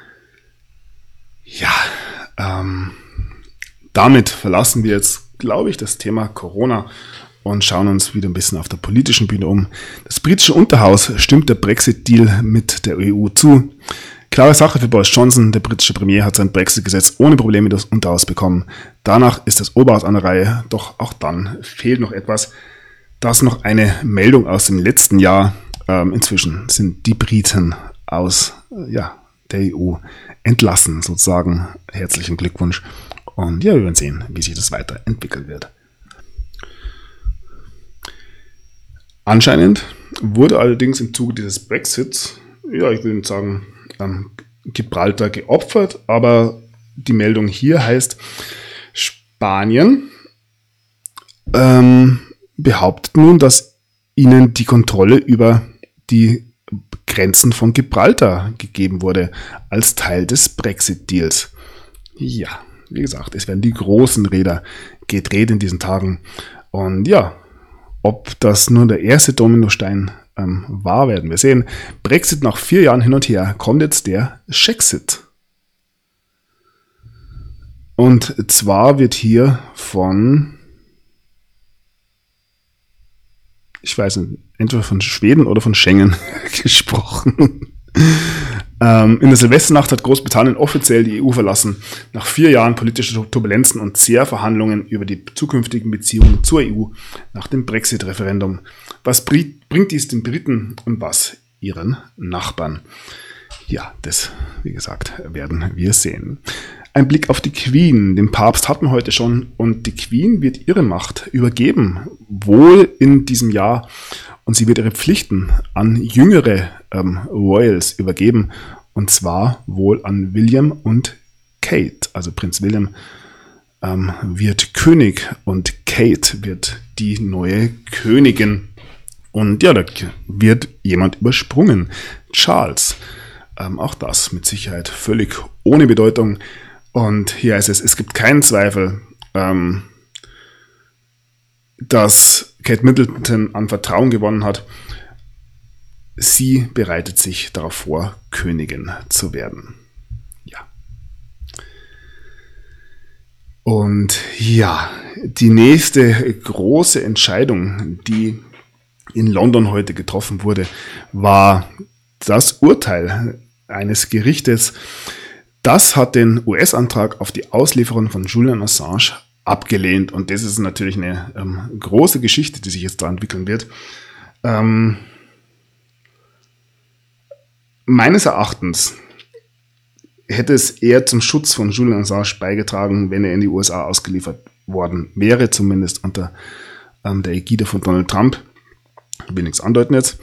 Ja, damit verlassen wir jetzt, glaube ich, das Thema Corona und schauen uns wieder ein bisschen auf der politischen Bühne um. Das britische Unterhaus stimmt der Brexit-Deal mit der EU zu. Klare Sache für Boris Johnson, der britische Premier hat sein Brexit-Gesetz ohne Probleme das Unterhaus bekommen. Danach ist das Oberhaus an der Reihe, doch auch dann fehlt noch etwas. Das noch eine Meldung aus dem letzten Jahr. Inzwischen sind die Briten aus der EU entlassen, sozusagen. Herzlichen Glückwunsch. Und ja, wir werden sehen, wie sich das weiterentwickeln wird. Anscheinend wurde allerdings im Zuge dieses Brexits, ja, ich würde nicht sagen, Gibraltar geopfert, aber die Meldung hier heißt, Spanien behauptet nun, dass ihnen die Kontrolle über die Grenzen von Gibraltar gegeben wurde, als Teil des Brexit-Deals. Ja, wie gesagt, es werden die großen Räder gedreht in diesen Tagen. Und ja, ob das nur der erste Dominostein war, werden wir sehen. Brexit nach 4 Jahren hin und her, kommt jetzt der Schexit. Und zwar wird hier von, ich weiß nicht, entweder von Schweden oder von Schengen gesprochen. In der Silvesternacht hat Großbritannien offiziell die EU verlassen, nach 4 Jahren politischer Turbulenzen und zäher Verhandlungen über die zukünftigen Beziehungen zur EU nach dem Brexit-Referendum. Was bringt dies den Briten und was ihren Nachbarn? Ja, das, wie gesagt, werden wir sehen. Ein Blick auf die Queen. Den Papst hatten wir heute schon und die Queen wird ihre Macht übergeben, wohl in diesem Jahr. Und sie wird ihre Pflichten an jüngere Royals übergeben. Und zwar wohl an William und Kate. Also Prinz William wird König und Kate wird die neue Königin. Und ja, da wird jemand übersprungen. Charles. Auch das mit Sicherheit völlig ohne Bedeutung. Und hier heißt es gibt keinen Zweifel, dass Kate Middleton an Vertrauen gewonnen hat. Sie bereitet sich darauf vor, Königin zu werden. Ja. Und ja, die nächste große Entscheidung, die in London heute getroffen wurde, war das Urteil eines Gerichtes. Das hat den US-Antrag auf die Auslieferung von Julian Assange abgelehnt. Und das ist natürlich eine große Geschichte, die sich jetzt da entwickeln wird. Meines Erachtens hätte es eher zum Schutz von Julian Assange beigetragen, wenn er in die USA ausgeliefert worden wäre, zumindest unter der Ägide von Donald Trump. Ich will nichts andeuten jetzt.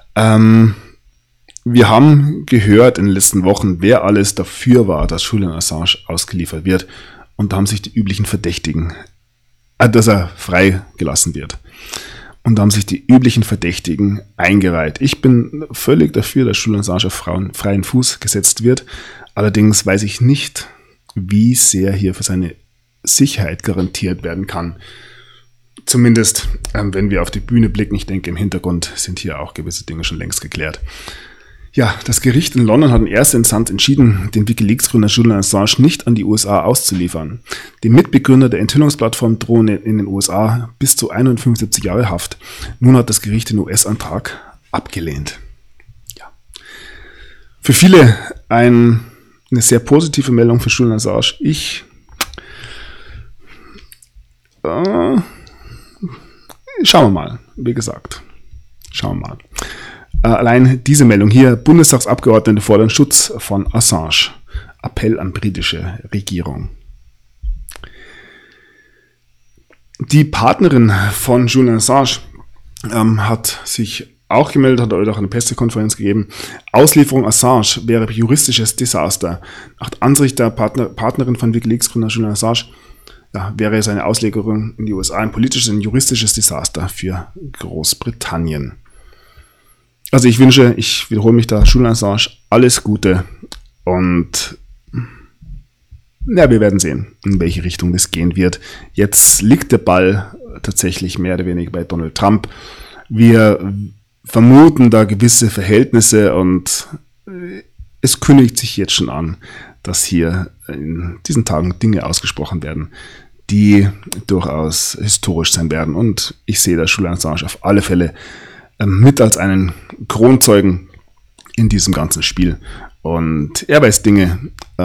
Wir haben gehört in den letzten Wochen, wer alles dafür war, dass Julian Assange ausgeliefert wird. Und da haben sich die üblichen Verdächtigen, dass er freigelassen wird. Und da haben sich die üblichen Verdächtigen eingereiht. Ich bin völlig dafür, dass Julian Assange auf freien Fuß gesetzt wird. Allerdings weiß ich nicht, wie sehr hier für seine Sicherheit garantiert werden kann. Zumindest, wenn wir auf die Bühne blicken, ich denke, im Hintergrund sind hier auch gewisse Dinge schon längst geklärt. Ja, das Gericht in London hat in erster Instanz entschieden, den WikiLeaks-Gründer Julian Assange nicht an die USA auszuliefern. Die Mitbegründer der Enthüllungsplattform drohen in den USA bis zu 51 Jahre Haft. Nun hat das Gericht den US-Antrag abgelehnt. Ja. Für viele eine sehr positive Meldung für Julian Assange. Schauen wir mal, wie gesagt. Schauen wir mal. Allein diese Meldung hier, Bundestagsabgeordnete fordern Schutz von Assange. Appell an britische Regierung. Die Partnerin von Julian Assange hat sich auch gemeldet, hat heute auch eine Pressekonferenz gegeben. Auslieferung Assange wäre juristisches Desaster. Nach Ansicht der Partnerin von WikiLeaks-Gründer Julian Assange wäre seine Auslieferung in die USA ein politisches und juristisches Desaster für Großbritannien. Also ich wiederhole mich da, Julian Assange, alles Gute und ja, wir werden sehen, in welche Richtung das gehen wird. Jetzt liegt der Ball tatsächlich mehr oder weniger bei Donald Trump. Wir vermuten da gewisse Verhältnisse und es kündigt sich jetzt schon an, dass hier in diesen Tagen Dinge ausgesprochen werden, die durchaus historisch sein werden. Und ich sehe da Julian Assange auf alle Fälle mit als einen Kronzeugen in diesem ganzen Spiel. Und er weiß Dinge,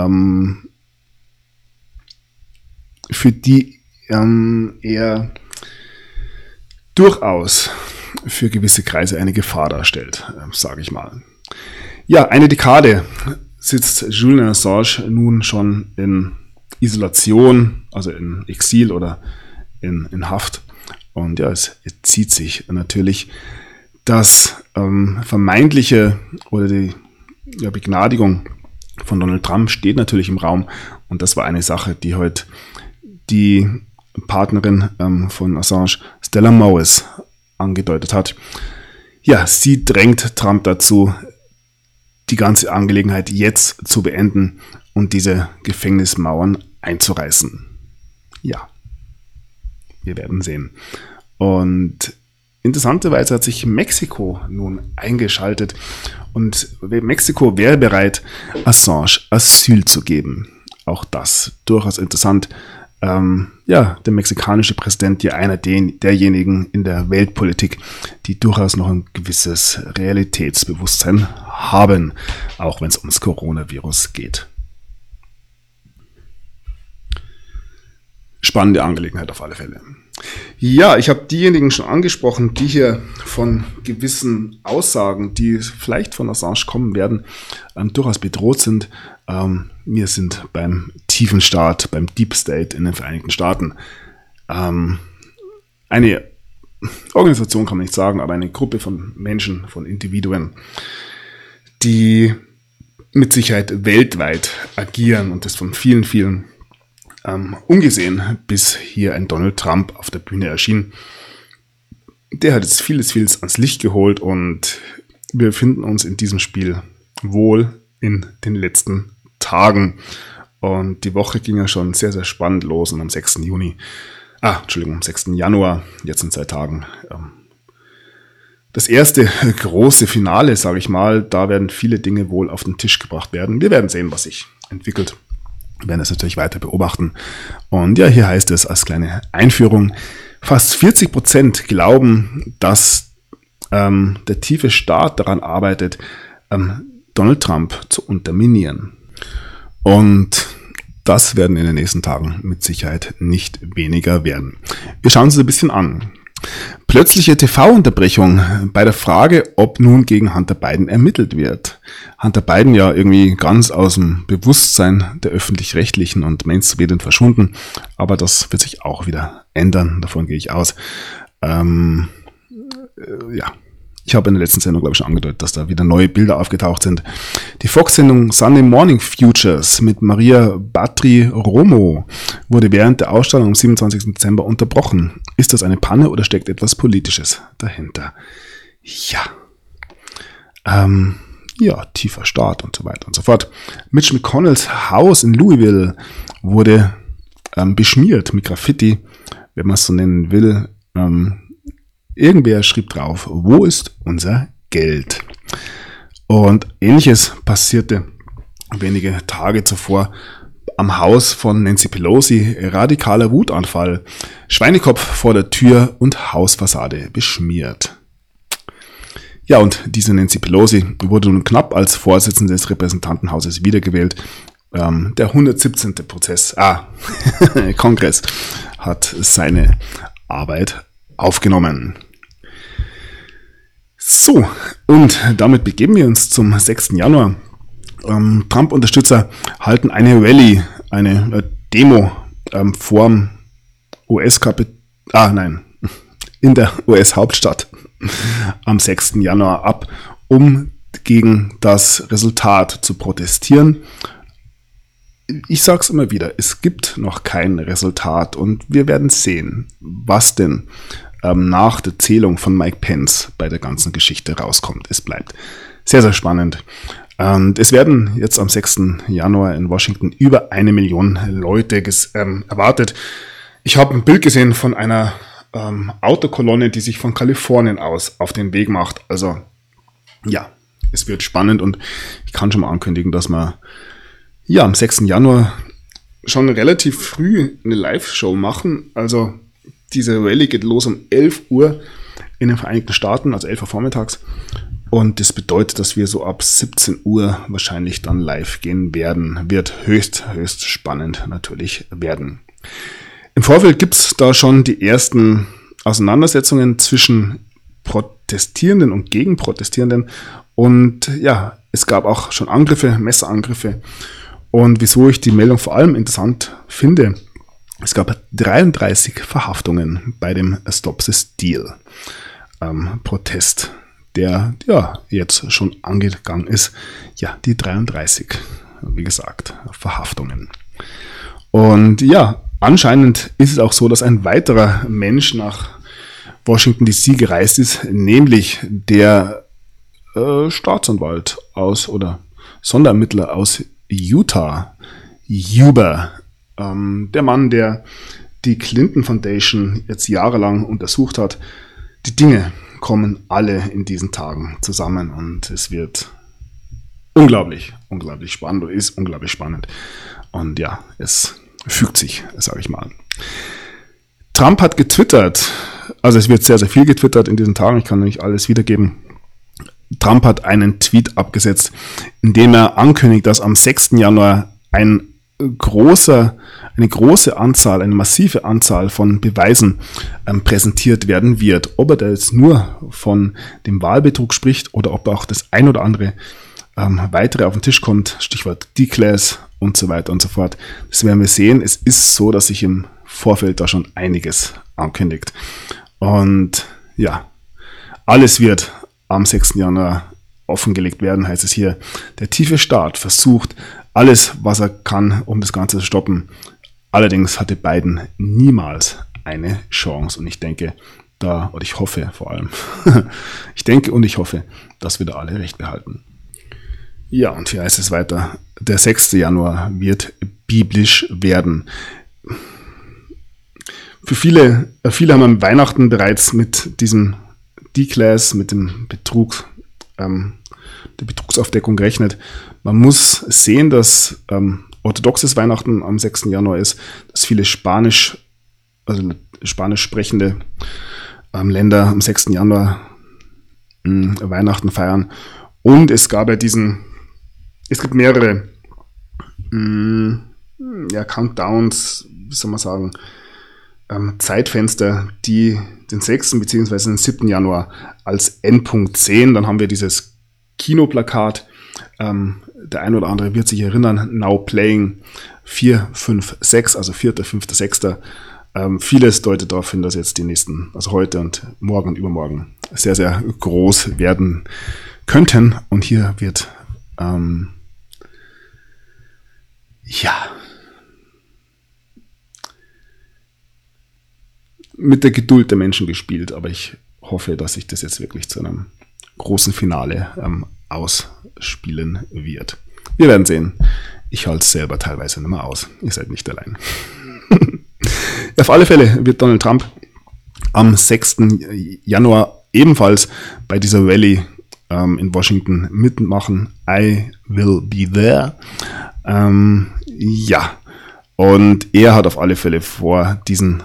für die er durchaus für gewisse Kreise eine Gefahr darstellt, sage ich mal. Ja, eine Dekade sitzt Julian Assange nun schon in Isolation, also in Exil oder in Haft. Und ja, es zieht sich natürlich. Das vermeintliche oder die Begnadigung von Donald Trump steht natürlich im Raum. Und das war eine Sache, die heute die Partnerin von Assange, Stella Moris, angedeutet hat. Ja, sie drängt Trump dazu, die ganze Angelegenheit jetzt zu beenden und diese Gefängnismauern einzureißen. Ja, wir werden sehen. Und interessanterweise hat sich Mexiko nun eingeschaltet und Mexiko wäre bereit, Assange Asyl zu geben. Auch das durchaus interessant. Der mexikanische Präsident, ja einer derjenigen in der Weltpolitik, die durchaus noch ein gewisses Realitätsbewusstsein haben, auch wenn es ums Coronavirus geht. Spannende Angelegenheit auf alle Fälle. Ja, ich habe diejenigen schon angesprochen, die hier von gewissen Aussagen, die vielleicht von Assange kommen werden, durchaus bedroht sind. Wir sind beim tiefen Staat, beim Deep State in den Vereinigten Staaten. Eine Organisation kann man nicht sagen, aber eine Gruppe von Menschen, von Individuen, die mit Sicherheit weltweit agieren und das von vielen, vielen ungesehen, bis hier ein Donald Trump auf der Bühne erschien. Der hat jetzt vieles ans Licht geholt und wir befinden uns in diesem Spiel wohl in den letzten Tagen. Und die Woche ging ja schon sehr, sehr spannend los und am 6. Januar, jetzt in 2 Tagen, das erste große Finale, sage ich mal. Da werden viele Dinge wohl auf den Tisch gebracht werden. Wir werden sehen, was sich entwickelt. Wir werden das natürlich weiter beobachten. Und ja, hier heißt es als kleine Einführung, fast 40% glauben, dass der tiefe Staat daran arbeitet, Donald Trump zu unterminieren. Und das werden in den nächsten Tagen mit Sicherheit nicht weniger werden. Wir schauen uns das ein bisschen an. Plötzliche TV-Unterbrechung bei der Frage, ob nun gegen Hunter Biden ermittelt wird. Hunter Biden ja irgendwie ganz aus dem Bewusstsein der Öffentlich-Rechtlichen und Mainstream verschwunden, aber das wird sich auch wieder ändern, davon gehe ich aus. ich habe in der letzten Sendung, glaube ich, schon angedeutet, dass da wieder neue Bilder aufgetaucht sind. Die Fox-Sendung Sunday Morning Futures mit Maria Batri-Romo wurde während der Ausstrahlung am 27. Dezember unterbrochen. Ist das eine Panne oder steckt etwas Politisches dahinter? Tiefer Staat und so weiter und so fort. Mitch McConnells Haus in Louisville wurde beschmiert mit Graffiti, wenn man es so nennen will. Irgendwer schrieb drauf, wo ist unser Geld? Und Ähnliches passierte wenige Tage zuvor am Haus von Nancy Pelosi. Radikaler Wutanfall, Schweinekopf vor der Tür und Hausfassade beschmiert. Ja, und diese Nancy Pelosi wurde nun knapp als Vorsitzende des Repräsentantenhauses wiedergewählt. Der 117. Kongress hat seine Arbeit aufgenommen. So, und damit begeben wir uns zum 6. Januar. Trump-Unterstützer halten eine Rallye, eine Demo vorm in der US-Hauptstadt am 6. Januar ab, um gegen das Resultat zu protestieren. Ich sage es immer wieder, es gibt noch kein Resultat und wir werden sehen, was denn nach der Zählung von Mike Pence bei der ganzen Geschichte rauskommt. Es bleibt sehr, sehr spannend. Und es werden jetzt am 6. Januar in Washington über 1 Million Leute erwartet. Ich habe ein Bild gesehen von einer Autokolonne, die sich von Kalifornien aus auf den Weg macht. Also ja, es wird spannend und ich kann schon mal ankündigen, dass wir am 6. Januar schon relativ früh eine Live-Show machen. Also diese Rallye geht los um 11 Uhr in den Vereinigten Staaten, also 11 Uhr vormittags. Und das bedeutet, dass wir so ab 17 Uhr wahrscheinlich dann live gehen werden. Wird höchst spannend natürlich werden. Im Vorfeld gibt es da schon die ersten Auseinandersetzungen zwischen Protestierenden und Gegenprotestierenden. Und ja, es gab auch schon Angriffe, Messerangriffe. Und wieso ich die Meldung vor allem interessant finde, es gab 33 Verhaftungen bei dem Stop the Steal Protest, der jetzt schon angegangen ist. Ja, die 33, wie gesagt, Verhaftungen. Und ja, anscheinend ist es auch so, dass ein weiterer Mensch nach Washington DC gereist ist, nämlich der Staatsanwalt oder Sonderermittler aus Utah, Huber, der Mann, der die Clinton Foundation jetzt jahrelang untersucht hat. Die Dinge kommen alle in diesen Tagen zusammen und es wird unglaublich spannend oder ist unglaublich spannend. Und ja, es fügt sich, sage ich mal. Trump hat getwittert, also es wird sehr, sehr viel getwittert in diesen Tagen, ich kann nicht alles wiedergeben. Trump hat einen Tweet abgesetzt, in dem er ankündigt, dass am 6. Januar eine massive Anzahl von Beweisen präsentiert werden wird. Ob er da jetzt nur von dem Wahlbetrug spricht oder ob auch das ein oder andere weitere auf den Tisch kommt, Stichwort D-Class und so weiter und so fort. Das werden wir sehen. Es ist so, dass sich im Vorfeld da schon einiges ankündigt. Und ja, alles wird am 6. Januar offengelegt werden, heißt es hier. Der tiefe Staat versucht alles, was er kann, um das Ganze zu stoppen. Allerdings hatte Biden niemals eine Chance. Und ich denke, ich hoffe vor allem, ich hoffe, dass wir da alle recht behalten. Ja, und hier heißt es weiter, der 6. Januar wird biblisch werden. Für viele haben am Weihnachten bereits mit diesem D-Class, mit dem Betrug, der Betrugsaufdeckung gerechnet. Man muss sehen, dass orthodoxes Weihnachten am 6. Januar ist, dass viele spanisch sprechende Länder am 6. Januar Weihnachten feiern. Und es gab es gibt mehrere Countdowns, wie soll man sagen, Zeitfenster, die den 6. bzw. den 7. Januar als Endpunkt sehen. Dann haben wir dieses Kinoplakat. Der eine oder andere wird sich erinnern, Now Playing 4, 5, 6, also 4., 5., 6. Vieles deutet darauf hin, dass jetzt die nächsten, also heute und morgen und übermorgen, sehr, sehr groß werden könnten. Und hier wird, mit der Geduld der Menschen gespielt. Aber ich hoffe, dass sich das jetzt wirklich zu einem großen Finale ausspielen wird. Wir werden sehen. Ich halte es selber teilweise nicht mehr aus. Ihr seid nicht allein. Auf alle Fälle wird Donald Trump am 6. Januar ebenfalls bei dieser Rallye in Washington mitmachen. I will be there. Und er hat auf alle Fälle vor, diesen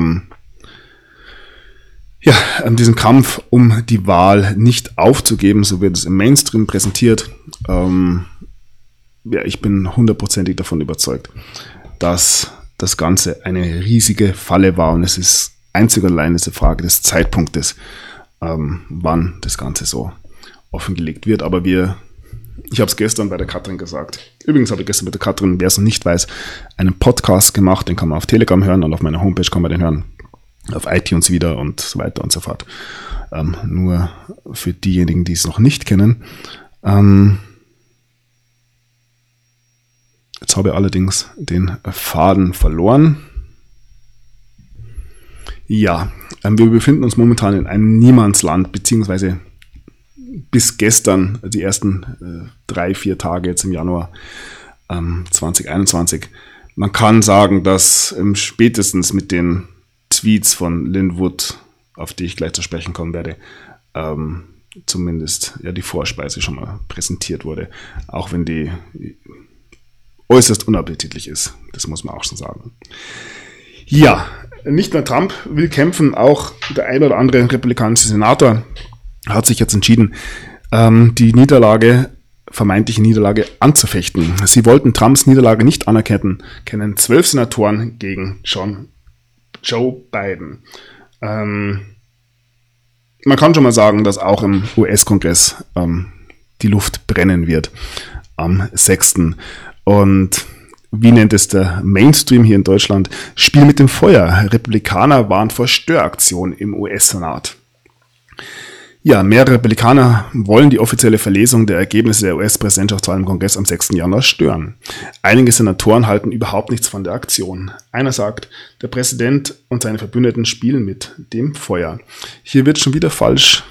Kampf um die Wahl nicht aufzugeben, so wird es im Mainstream präsentiert. Ich bin hundertprozentig davon überzeugt, dass das Ganze eine riesige Falle war und es ist einzig und allein eine Frage des Zeitpunktes, wann das Ganze so offengelegt wird. Aber ich habe es gestern bei der Katrin gesagt. Übrigens habe ich gestern mit der Katrin, wer es noch nicht weiß, einen Podcast gemacht, den kann man auf Telegram hören und auf meiner Homepage kann man den hören, auf iTunes wieder und so weiter und so fort. Nur für diejenigen, die es noch nicht kennen. Jetzt habe ich allerdings den Faden verloren. Ja, wir befinden uns momentan in einem Niemandsland, beziehungsweise bis gestern, die ersten 3-4 Tage jetzt im Januar 2021. Man kann sagen, dass spätestens mit den Tweets von Lin Wood, auf die ich gleich zu sprechen kommen werde, zumindest die Vorspeise schon mal präsentiert wurde, auch wenn die äußerst unappetitlich ist. Das muss man auch schon sagen. Ja, nicht nur Trump will kämpfen, auch der ein oder andere republikanische Senator hat sich jetzt entschieden, die vermeintliche Niederlage anzufechten. Sie wollten Trumps Niederlage nicht anerkennen, 12 Senatoren gegen Joe Biden. Man kann schon mal sagen, dass auch im US-Kongress die Luft brennen wird am 6. Und wie nennt es der Mainstream hier in Deutschland? Spiel mit dem Feuer. Republikaner waren vor Störaktion im US-Senat. Ja, mehrere Republikaner wollen die offizielle Verlesung der Ergebnisse der US-Präsidentschaftswahl im Kongress am 6. Januar stören. Einige Senatoren halten überhaupt nichts von der Aktion. Einer sagt, der Präsident und seine Verbündeten spielen mit dem Feuer. Hier wird schon wieder falsch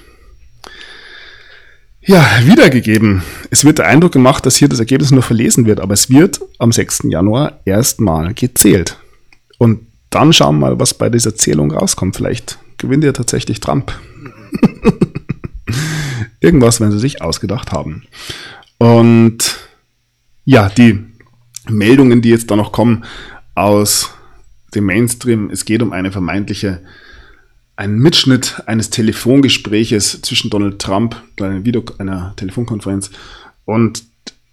wiedergegeben. Es wird der Eindruck gemacht, dass hier das Ergebnis nur verlesen wird, aber es wird am 6. Januar erstmal gezählt. Und dann schauen wir mal, was bei dieser Zählung rauskommt. Vielleicht gewinnt ja tatsächlich Trump. Irgendwas, wenn sie sich ausgedacht haben. Und die Meldungen, die jetzt da noch kommen aus dem Mainstream, es geht um einen Mitschnitt eines Telefongespräches zwischen Donald Trump, einer Telefonkonferenz, und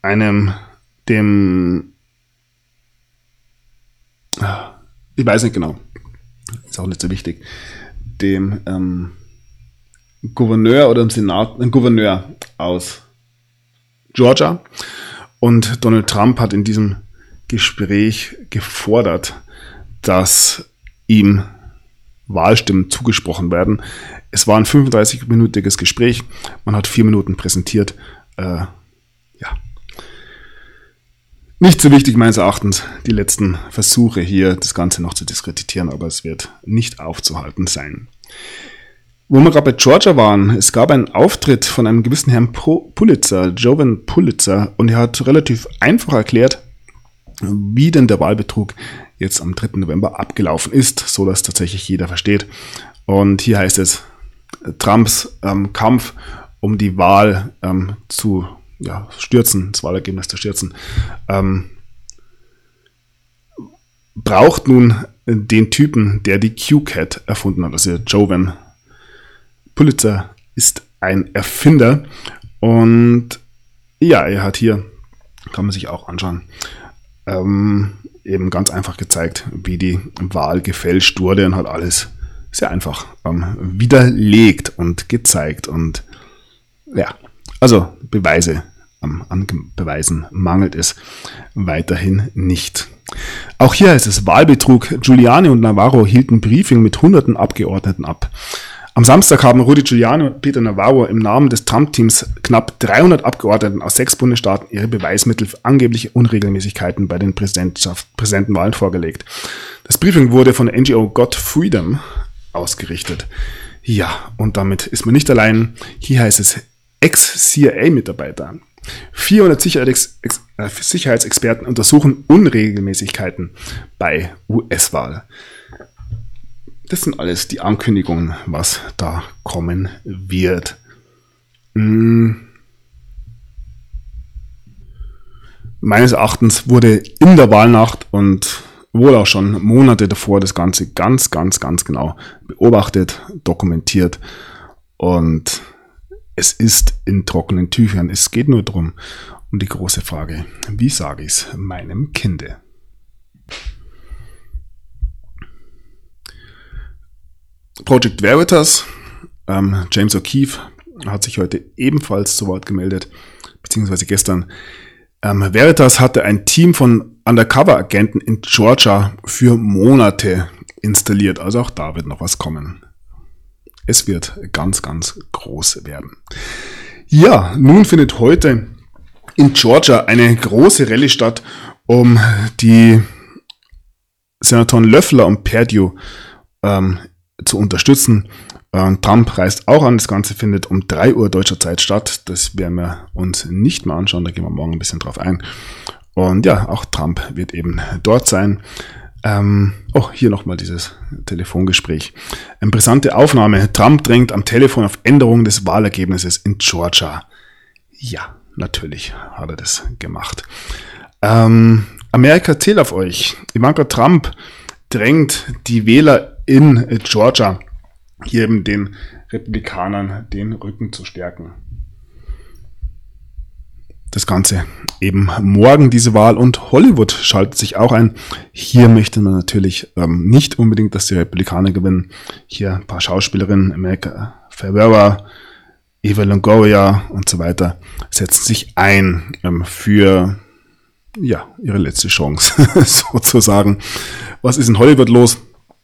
ich weiß nicht genau, ist auch nicht so wichtig, dem Gouverneur oder im Senat, ein Gouverneur aus Georgia. Und Donald Trump hat in diesem Gespräch gefordert, dass ihm Wahlstimmen zugesprochen werden. Es war ein 35-minütiges Gespräch. Man hat 4 Minuten präsentiert. Nicht so wichtig meines Erachtens, die letzten Versuche hier, das Ganze noch zu diskreditieren, aber es wird nicht aufzuhalten sein. Wo wir gerade bei Georgia waren, es gab einen Auftritt von einem gewissen Herrn Pulitzer, Jovan Pulitzer, und er hat relativ einfach erklärt, wie denn der Wahlbetrug jetzt am 3. November abgelaufen ist, so dass tatsächlich jeder versteht. Und hier heißt es, Trumps Kampf um die Wahl zu stürzen, das Wahlergebnis zu stürzen, braucht nun den Typen, der die Q-Cat erfunden hat. Also Jovan Pulitzer ist ein Erfinder und er hat hier, kann man sich auch anschauen, eben ganz einfach gezeigt, wie die Wahl gefälscht wurde und hat alles sehr einfach widerlegt und gezeigt. Und also Beweise, an Beweisen mangelt es weiterhin nicht. Auch hier heißt es Wahlbetrug. Giuliani und Navarro hielten Briefing mit hunderten Abgeordneten ab. Am Samstag haben Rudy Giuliani und Peter Navarro im Namen des Trump-Teams knapp 300 Abgeordneten aus 6 Bundesstaaten ihre Beweismittel für angebliche Unregelmäßigkeiten bei den Präsidentenwahlen vorgelegt. Das Briefing wurde von der NGO Got Freedom ausgerichtet. Ja, und damit ist man nicht allein. Hier heißt es Ex-CIA-Mitarbeiter. 400 Sicherheitsexperten untersuchen Unregelmäßigkeiten bei US-Wahl. Das sind alles die Ankündigungen, was da kommen wird. Meines Erachtens wurde in der Wahlnacht und wohl auch schon Monate davor das Ganze ganz genau beobachtet, dokumentiert und es ist in trockenen Tüchern. Es geht nur darum, um die große Frage, wie sage ich es meinem Kinde? Project Veritas, James O'Keefe hat sich heute ebenfalls zu Wort gemeldet, beziehungsweise gestern. Veritas hatte ein Team von Undercover-Agenten in Georgia für Monate installiert. Also auch da wird noch was kommen. Es wird ganz groß werden. Ja, nun findet heute in Georgia eine große Rallye statt, um die Senatoren Loeffler und Perdue zu unterstützen. Trump reist auch an. Das Ganze findet um 3 Uhr deutscher Zeit statt. Das werden wir uns nicht mal anschauen. Da gehen wir morgen ein bisschen drauf ein. Und ja, auch Trump wird eben dort sein. Hier nochmal dieses Telefongespräch. Brisante Aufnahme. Trump drängt am Telefon auf Änderung des Wahlergebnisses in Georgia. Ja, natürlich hat er das gemacht. Amerika zählt auf euch. Ivanka Trump drängt die Wähler in Georgia, hier eben den Republikanern den Rücken zu stärken. Das Ganze eben morgen, diese Wahl, und Hollywood schaltet sich auch ein. Hier möchte man natürlich nicht unbedingt, dass die Republikaner gewinnen. Hier ein paar Schauspielerinnen, America Ferrera, Eva Longoria und so weiter, setzen sich ein für ihre letzte Chance, sozusagen. Was ist in Hollywood los?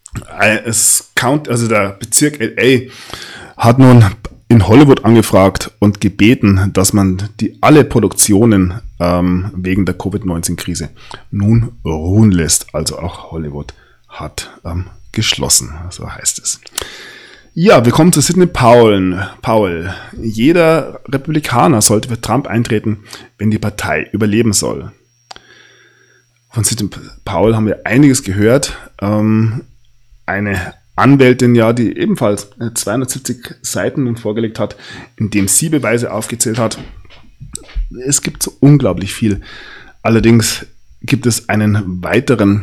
Der Bezirk LA hat nun in Hollywood angefragt und gebeten, dass man alle Produktionen wegen der Covid-19-Krise nun ruhen lässt. Also auch Hollywood hat geschlossen, so heißt es. Ja, wir kommen zu Sidney Powell. Jeder Republikaner sollte für Trump eintreten, wenn die Partei überleben soll. Von Sidney Powell haben wir einiges gehört. Eine Anwältin, die ebenfalls 270 Seiten vorgelegt hat, in dem sie Beweise aufgezählt hat. Es gibt so unglaublich viel. Allerdings gibt es einen weiteren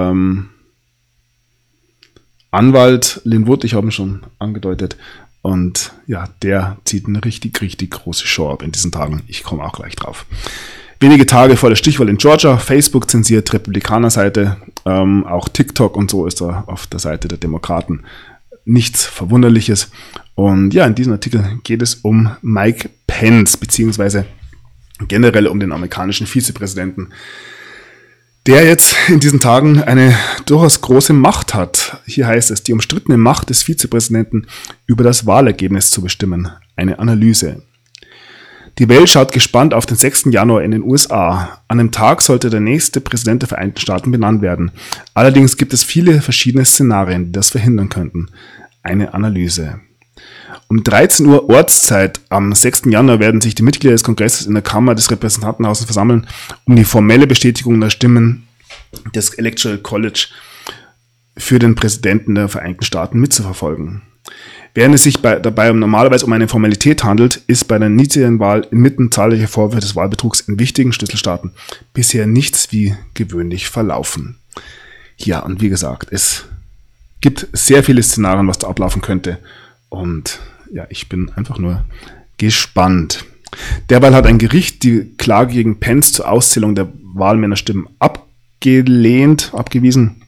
Anwalt, Lin Wood, ich habe ihn schon angedeutet, und der zieht eine richtig große Show ab in diesen Tagen. Ich komme auch gleich drauf. Wenige Tage vor der Stichwahl in Georgia, Facebook zensiert Republikanerseite, auch TikTok und so ist da auf der Seite der Demokraten. Nichts Verwunderliches. Und in diesem Artikel geht es um Mike Pence, beziehungsweise generell um den amerikanischen Vizepräsidenten, der jetzt in diesen Tagen eine durchaus große Macht hat. Hier heißt es, die umstrittene Macht des Vizepräsidenten über das Wahlergebnis zu bestimmen. Eine Analyse. Die Welt schaut gespannt auf den 6. Januar in den USA. An dem Tag sollte der nächste Präsident der Vereinigten Staaten benannt werden. Allerdings gibt es viele verschiedene Szenarien, die das verhindern könnten. Eine Analyse. Um 13 Uhr Ortszeit am 6. Januar werden sich die Mitglieder des Kongresses in der Kammer des Repräsentantenhauses versammeln, um die formelle Bestätigung der Stimmen des Electoral College für den Präsidenten der Vereinigten Staaten mitzuverfolgen. Während es sich dabei normalerweise um eine Formalität handelt, ist bei der diesjährigen Wahl inmitten zahlreicher Vorwürfe des Wahlbetrugs in wichtigen Schlüsselstaaten bisher nichts wie gewöhnlich verlaufen. Ja, und wie gesagt, es gibt sehr viele Szenarien, was da ablaufen könnte. Und ich bin einfach nur gespannt. Derweil hat ein Gericht die Klage gegen Pence zur Auszählung der Wahlmännerstimmen abgewiesen.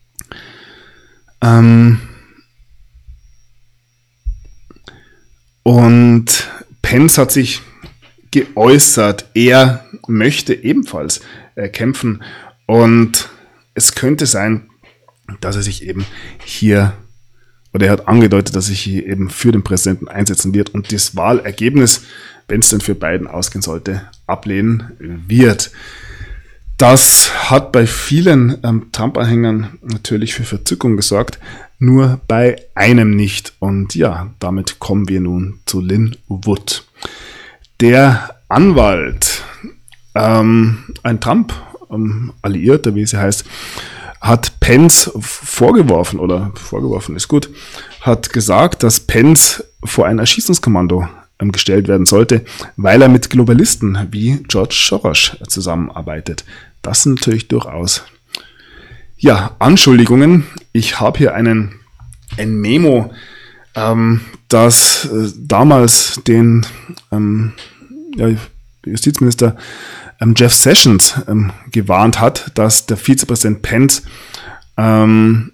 Und Pence hat sich geäußert, er möchte ebenfalls kämpfen. Und es könnte sein, dass er sich eben hier, oder er hat angedeutet, dass er sich hier eben für den Präsidenten einsetzen wird und das Wahlergebnis, wenn es denn für Biden ausgehen sollte, ablehnen wird. Das hat bei vielen Trump-Anhängern natürlich für Verzückung gesorgt, nur bei einem nicht. Und ja, damit kommen wir nun zu Lin Wood. Der Anwalt, ein Trump-Alliierter, wie sie heißt, hat Pence vorgeworfen ist gut, hat gesagt, dass Pence vor ein Erschießungskommando gestellt werden sollte, weil er mit Globalisten wie George Soros zusammenarbeitet. Das sind natürlich durchaus Anschuldigungen. Ich habe hier ein Memo, das damals den Justizminister Jeff Sessions gewarnt hat, dass der Vizepräsident Pence in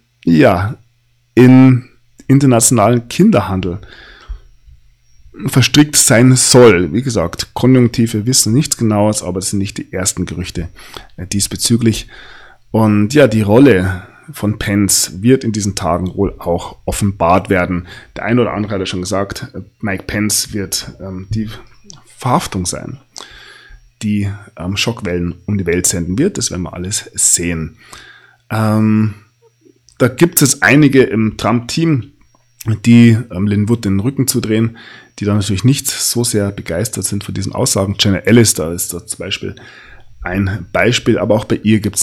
internationalen Kinderhandel verstrickt sein soll. Wie gesagt, Konjunktive wissen nichts Genaues, aber das sind nicht die ersten Gerüchte diesbezüglich. Und ja, die Rolle von Pence wird in diesen Tagen wohl auch offenbart werden. Der eine oder andere hat ja schon gesagt, Mike Pence wird die Verhaftung sein, die Schockwellen um die Welt senden wird. Das werden wir alles sehen. Da gibt es einige im Trump-Team, die Lin Wood den Rücken zudrehen, die dann natürlich nicht so sehr begeistert sind von diesen Aussagen. Jenna Ellis, da ist da zum Beispiel ein Beispiel, aber auch bei ihr gibt es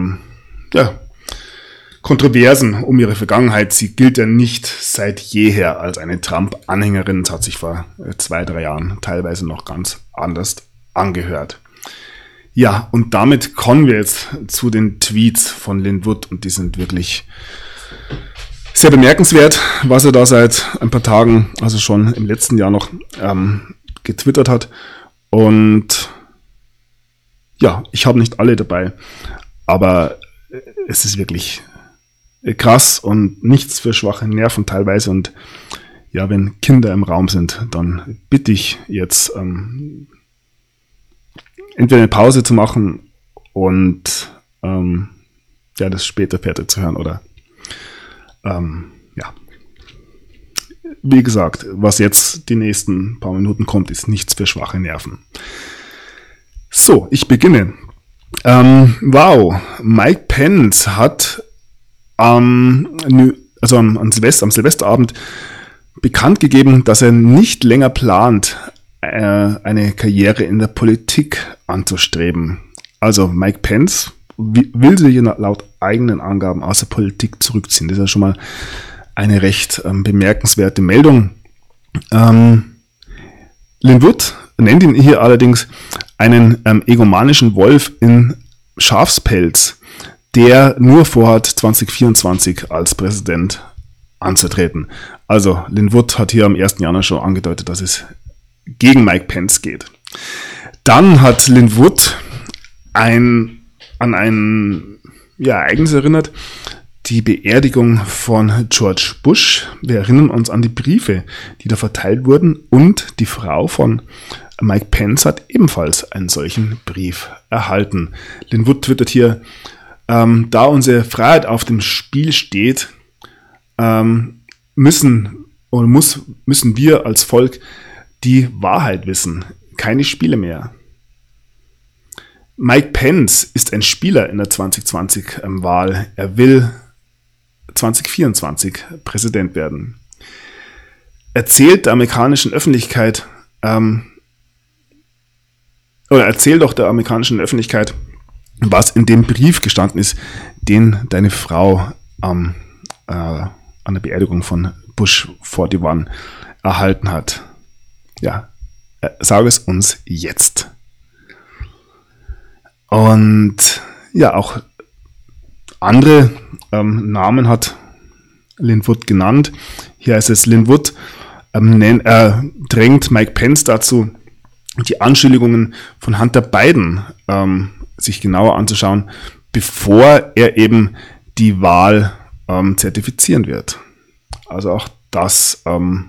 Kontroversen um ihre Vergangenheit. Sie gilt ja nicht seit jeher als eine Trump-Anhängerin. Das hat sich vor 2-3 Jahren teilweise noch ganz anders angehört. Ja, und damit kommen wir jetzt zu den Tweets von Lin Wood und die sind wirklich sehr bemerkenswert, was er da seit ein paar Tagen, also schon im letzten Jahr noch, getwittert hat. Und ja, ich habe nicht alle dabei, aber es ist wirklich krass und nichts für schwache Nerven teilweise. Und ja, wenn Kinder im Raum sind, dann bitte ich jetzt entweder eine Pause zu machen und das später fertig zu hören oder wie gesagt, was jetzt die nächsten paar Minuten kommt, ist nichts für schwache Nerven. So, ich beginne. Mike Pence hat am Silvesterabend bekannt gegeben, dass er nicht länger plant, eine Karriere in der Politik anzustreben. Also Mike Pence will sich laut eigenen Angaben aus der Politik zurückziehen. Das ist ja schon mal eine recht bemerkenswerte Meldung. Lin Wood nennt ihn hier allerdings einen egomanischen Wolf in Schafspelz, der nur vorhat, 2024 als Präsident anzutreten. Also Lin Wood hat hier am 1. Januar schon angedeutet, dass es gegen Mike Pence geht. Dann hat Lin Wood an ein Ereignis erinnert, die Beerdigung von George Bush. Wir erinnern uns an die Briefe, die da verteilt wurden, und die Frau von Mike Pence hat ebenfalls einen solchen Brief erhalten. Lin Wood twittert hier, da unsere Freiheit auf dem Spiel steht, müssen wir als Volk die Wahrheit wissen. Keine Spiele mehr. Mike Pence ist ein Spieler in der 2020-Wahl. Er will 2024 Präsident werden. Erzählt doch der amerikanischen Öffentlichkeit, was in dem Brief gestanden ist, den deine Frau an der Beerdigung von Bush 41 erhalten hat. Ja, sage es uns jetzt. Und ja, auch andere Namen hat Lin Wood genannt. Hier heißt es, Lin Wood drängt Mike Pence dazu, die Anschuldigungen von Hunter Biden sich genauer anzuschauen, bevor er eben die Wahl zertifizieren wird. Also auch das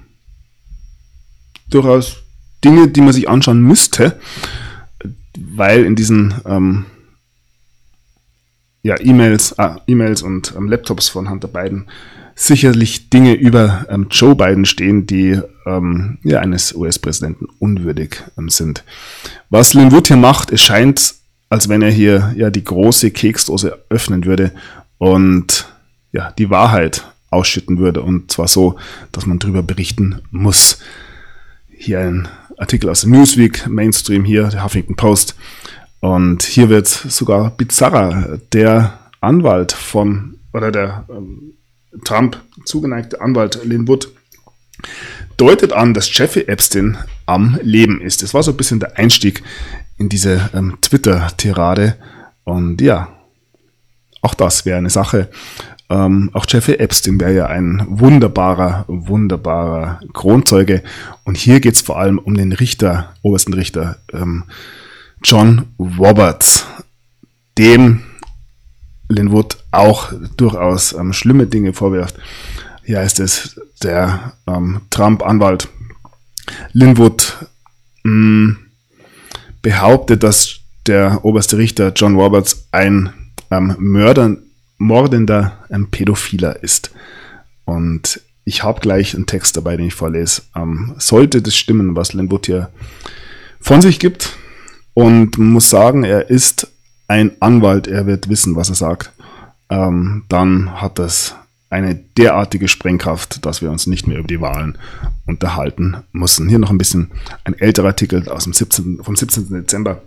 durchaus Dinge, die man sich anschauen müsste, weil in diesen E-Mails und Laptops von Hunter Biden sicherlich Dinge über Joe Biden stehen, die eines US-Präsidenten unwürdig sind. Was Lin Wood hier macht, es scheint, als wenn er hier die große Keksdose öffnen würde und die Wahrheit ausschütten würde, und zwar so, dass man darüber berichten muss. Hier ein Artikel aus dem Newsweek, Mainstream hier, der Huffington Post, und hier wird sogar bizarrer. Der Anwalt der Trump zugeneigte Anwalt Lin Wood deutet an, dass Jeffrey Epstein am Leben ist. Das war so ein bisschen der Einstieg in diese Twitter-Tirade. Und auch das wäre eine Sache. Auch Jeffrey Epstein wäre ja ein wunderbarer Kronzeuge. Und hier geht es vor allem um den obersten Richter John Roberts, dem Lin Wood auch durchaus schlimme Dinge vorwirft. Hier heißt es, der Trump-Anwalt Lin Wood behauptet, dass der oberste Richter John Roberts ein mordender Pädophiler ist. Und ich habe gleich einen Text dabei, den ich vorlese. Sollte das stimmen, was Lin Wood hier von sich gibt, und man muss sagen, er ist ein Anwalt, er wird wissen, was er sagt, dann hat das eine derartige Sprengkraft, dass wir uns nicht mehr über die Wahlen unterhalten müssen. Hier noch ein bisschen ein älterer Artikel vom 17. Dezember.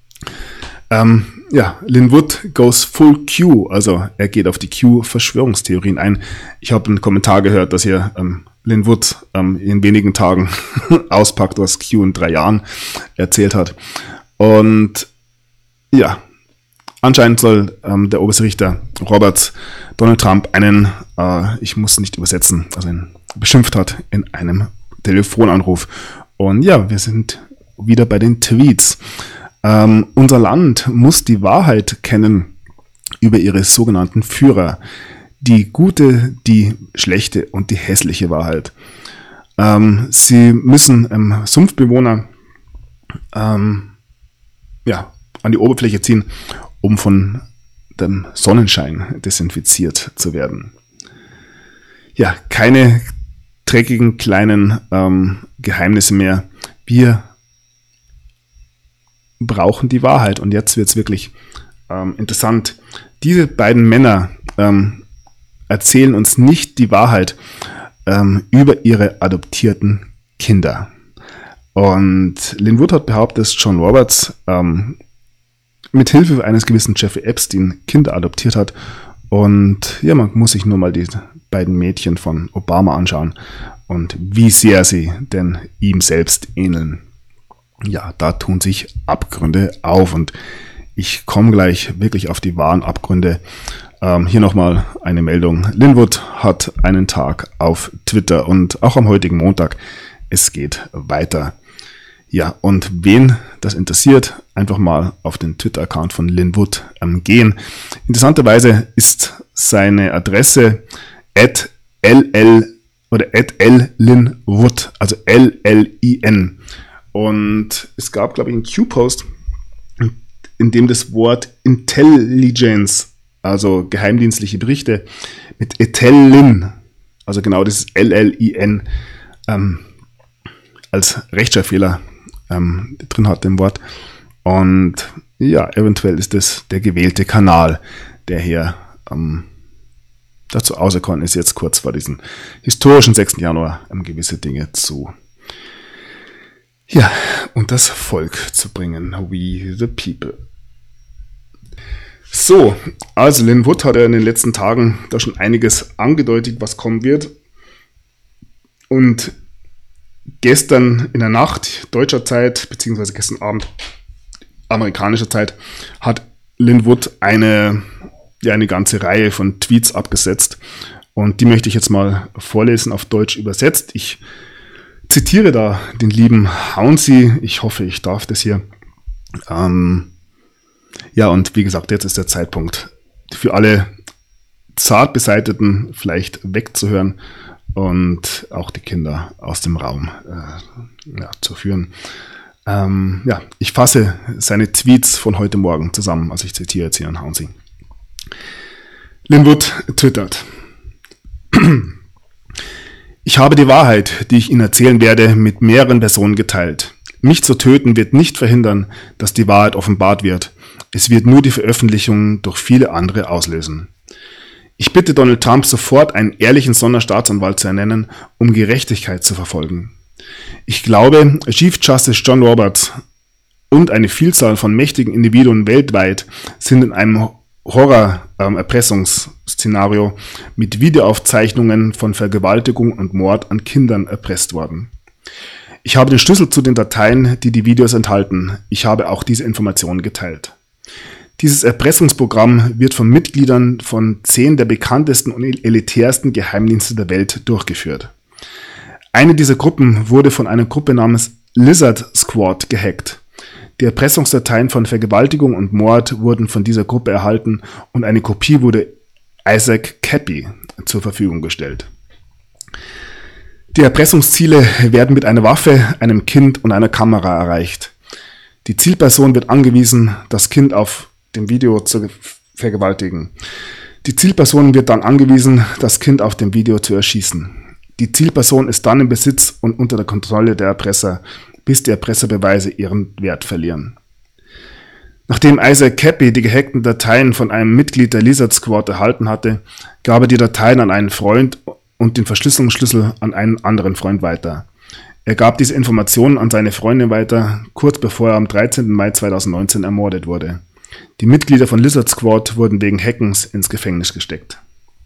Lin Wood goes full Q, also er geht auf die Q-Verschwörungstheorien ein. Ich habe einen Kommentar gehört, dass hier Lin Wood in wenigen Tagen auspackt, was Q in 3 Jahren erzählt hat. Und anscheinend soll der oberste Richter Roberts Donald Trump ich muss nicht übersetzen, beschimpft hat in einem Telefonanruf. Und wir sind wieder bei den Tweets. Unser Land muss die Wahrheit kennen über ihre sogenannten Führer. Die gute, die schlechte und die hässliche Wahrheit. Sie müssen Sumpfbewohner an die Oberfläche ziehen, um von dem Sonnenschein desinfiziert zu werden. Keine dreckigen kleinen Geheimnisse mehr. Wir brauchen die Wahrheit. Und jetzt wird es wirklich interessant. Diese beiden Männer erzählen uns nicht die Wahrheit über ihre adoptierten Kinder. Und Lin Wood hat behauptet, dass John Roberts mit Hilfe eines gewissen Jeffrey Epstein Kinder adoptiert hat. Und man muss sich nur mal die beiden Mädchen von Obama anschauen und wie sehr sie denn ihm selbst ähneln. Da tun sich Abgründe auf, und ich komme gleich wirklich auf die wahren Abgründe. Hier nochmal eine Meldung. Lin Wood hat einen Tag auf Twitter und auch am heutigen Montag. Es geht weiter. Und wen das interessiert, einfach mal auf den Twitter-Account von Lin Wood gehen. Interessanterweise ist seine Adresse @LLinwood, also LLIN. Und es gab, glaube ich, einen Q-Post, in dem das Wort Intelligence, also geheimdienstliche Berichte, mit Etellin, also genau das LLIN, als Rechtschreibfehler drin hat im Wort. Und eventuell ist das der gewählte Kanal, der hier dazu auserkoren ist, jetzt kurz vor diesem historischen 6. Januar gewisse Dinge zu und das Volk zu bringen. We the people. So, also Lin Wood hat ja in den letzten Tagen da schon einiges angedeutet, was kommen wird. Und gestern in der Nacht deutscher Zeit, beziehungsweise gestern Abend amerikanischer Zeit, hat Lin Wood eine ganze Reihe von Tweets abgesetzt. Und die möchte ich jetzt mal vorlesen, auf Deutsch übersetzt. Ich zitiere da den lieben Hounsey. Ich hoffe, ich darf das hier. Und wie gesagt, jetzt ist der Zeitpunkt für alle zart Beseiteten vielleicht wegzuhören und auch die Kinder aus dem Raum zu führen. Ich fasse seine Tweets von heute Morgen zusammen, also ich zitiere jetzt hier an Hounsey. Linwood twittert: Ich habe die Wahrheit, die ich Ihnen erzählen werde, mit mehreren Personen geteilt. Mich zu töten wird nicht verhindern, dass die Wahrheit offenbart wird. Es wird nur die Veröffentlichung durch viele andere auslösen. Ich bitte Donald Trump sofort einen ehrlichen Sonderstaatsanwalt zu ernennen, um Gerechtigkeit zu verfolgen. Ich glaube, Chief Justice John Roberts und eine Vielzahl von mächtigen Individuen weltweit sind in einem Horror-Erpressungsszenario mit Videoaufzeichnungen von Vergewaltigung und Mord an Kindern erpresst worden. Ich habe den Schlüssel zu den Dateien, die die Videos enthalten. Ich habe auch diese Informationen geteilt. Dieses Erpressungsprogramm wird von Mitgliedern von 10 der bekanntesten und elitärsten Geheimdienste der Welt durchgeführt. Eine dieser Gruppen wurde von einer Gruppe namens Lizard Squad gehackt. Die Erpressungsdateien von Vergewaltigung und Mord wurden von dieser Gruppe erhalten und eine Kopie wurde Isaac Kappy zur Verfügung gestellt. Die Erpressungsziele werden mit einer Waffe, einem Kind und einer Kamera erreicht. Die Zielperson wird angewiesen, das Kind auf dem Video zu vergewaltigen. Die Zielperson wird dann angewiesen, das Kind auf dem Video zu erschießen. Die Zielperson ist dann im Besitz und unter der Kontrolle der Erpresser, bis die Erpresserbeweise ihren Wert verlieren. Nachdem Isaac Kappy die gehackten Dateien von einem Mitglied der Lizard Squad erhalten hatte, gab er die Dateien an einen Freund und den Verschlüsselungsschlüssel an einen anderen Freund weiter. Er gab diese Informationen an seine Freundin weiter, kurz bevor er am 13. Mai 2019 ermordet wurde. Die Mitglieder von Lizard Squad wurden wegen Hackens ins Gefängnis gesteckt.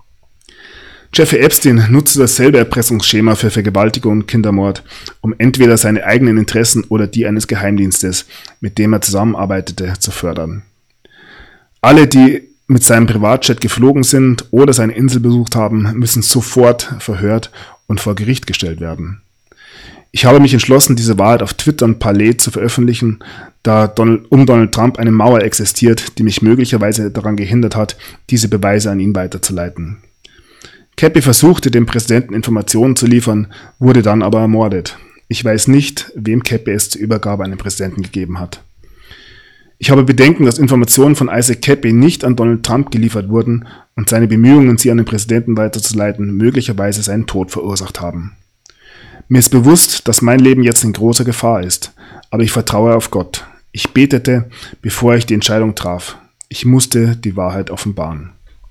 Jeffrey Epstein nutzte dasselbe Erpressungsschema für Vergewaltigung und Kindermord, um entweder seine eigenen Interessen oder die eines Geheimdienstes, mit dem er zusammenarbeitete, zu fördern. Alle, die mit seinem Privatjet geflogen sind oder seine Insel besucht haben, müssen sofort verhört und vor Gericht gestellt werden. Ich habe mich entschlossen, diese Wahrheit auf Twitter und Parler zu veröffentlichen, da um Donald Trump eine Mauer existiert, die mich möglicherweise daran gehindert hat, diese Beweise an ihn weiterzuleiten. Kappy versuchte, dem Präsidenten Informationen zu liefern, wurde dann aber ermordet. Ich weiß nicht, wem Kappy es zur Übergabe an den Präsidenten gegeben hat. Ich habe Bedenken, dass Informationen von Isaac Kappy nicht an Donald Trump geliefert wurden und seine Bemühungen, sie an den Präsidenten weiterzuleiten, möglicherweise seinen Tod verursacht haben. Mir ist bewusst, dass mein Leben jetzt in großer Gefahr ist, aber ich vertraue auf Gott. Ich betete, bevor ich die Entscheidung traf. Ich musste die Wahrheit offenbaren.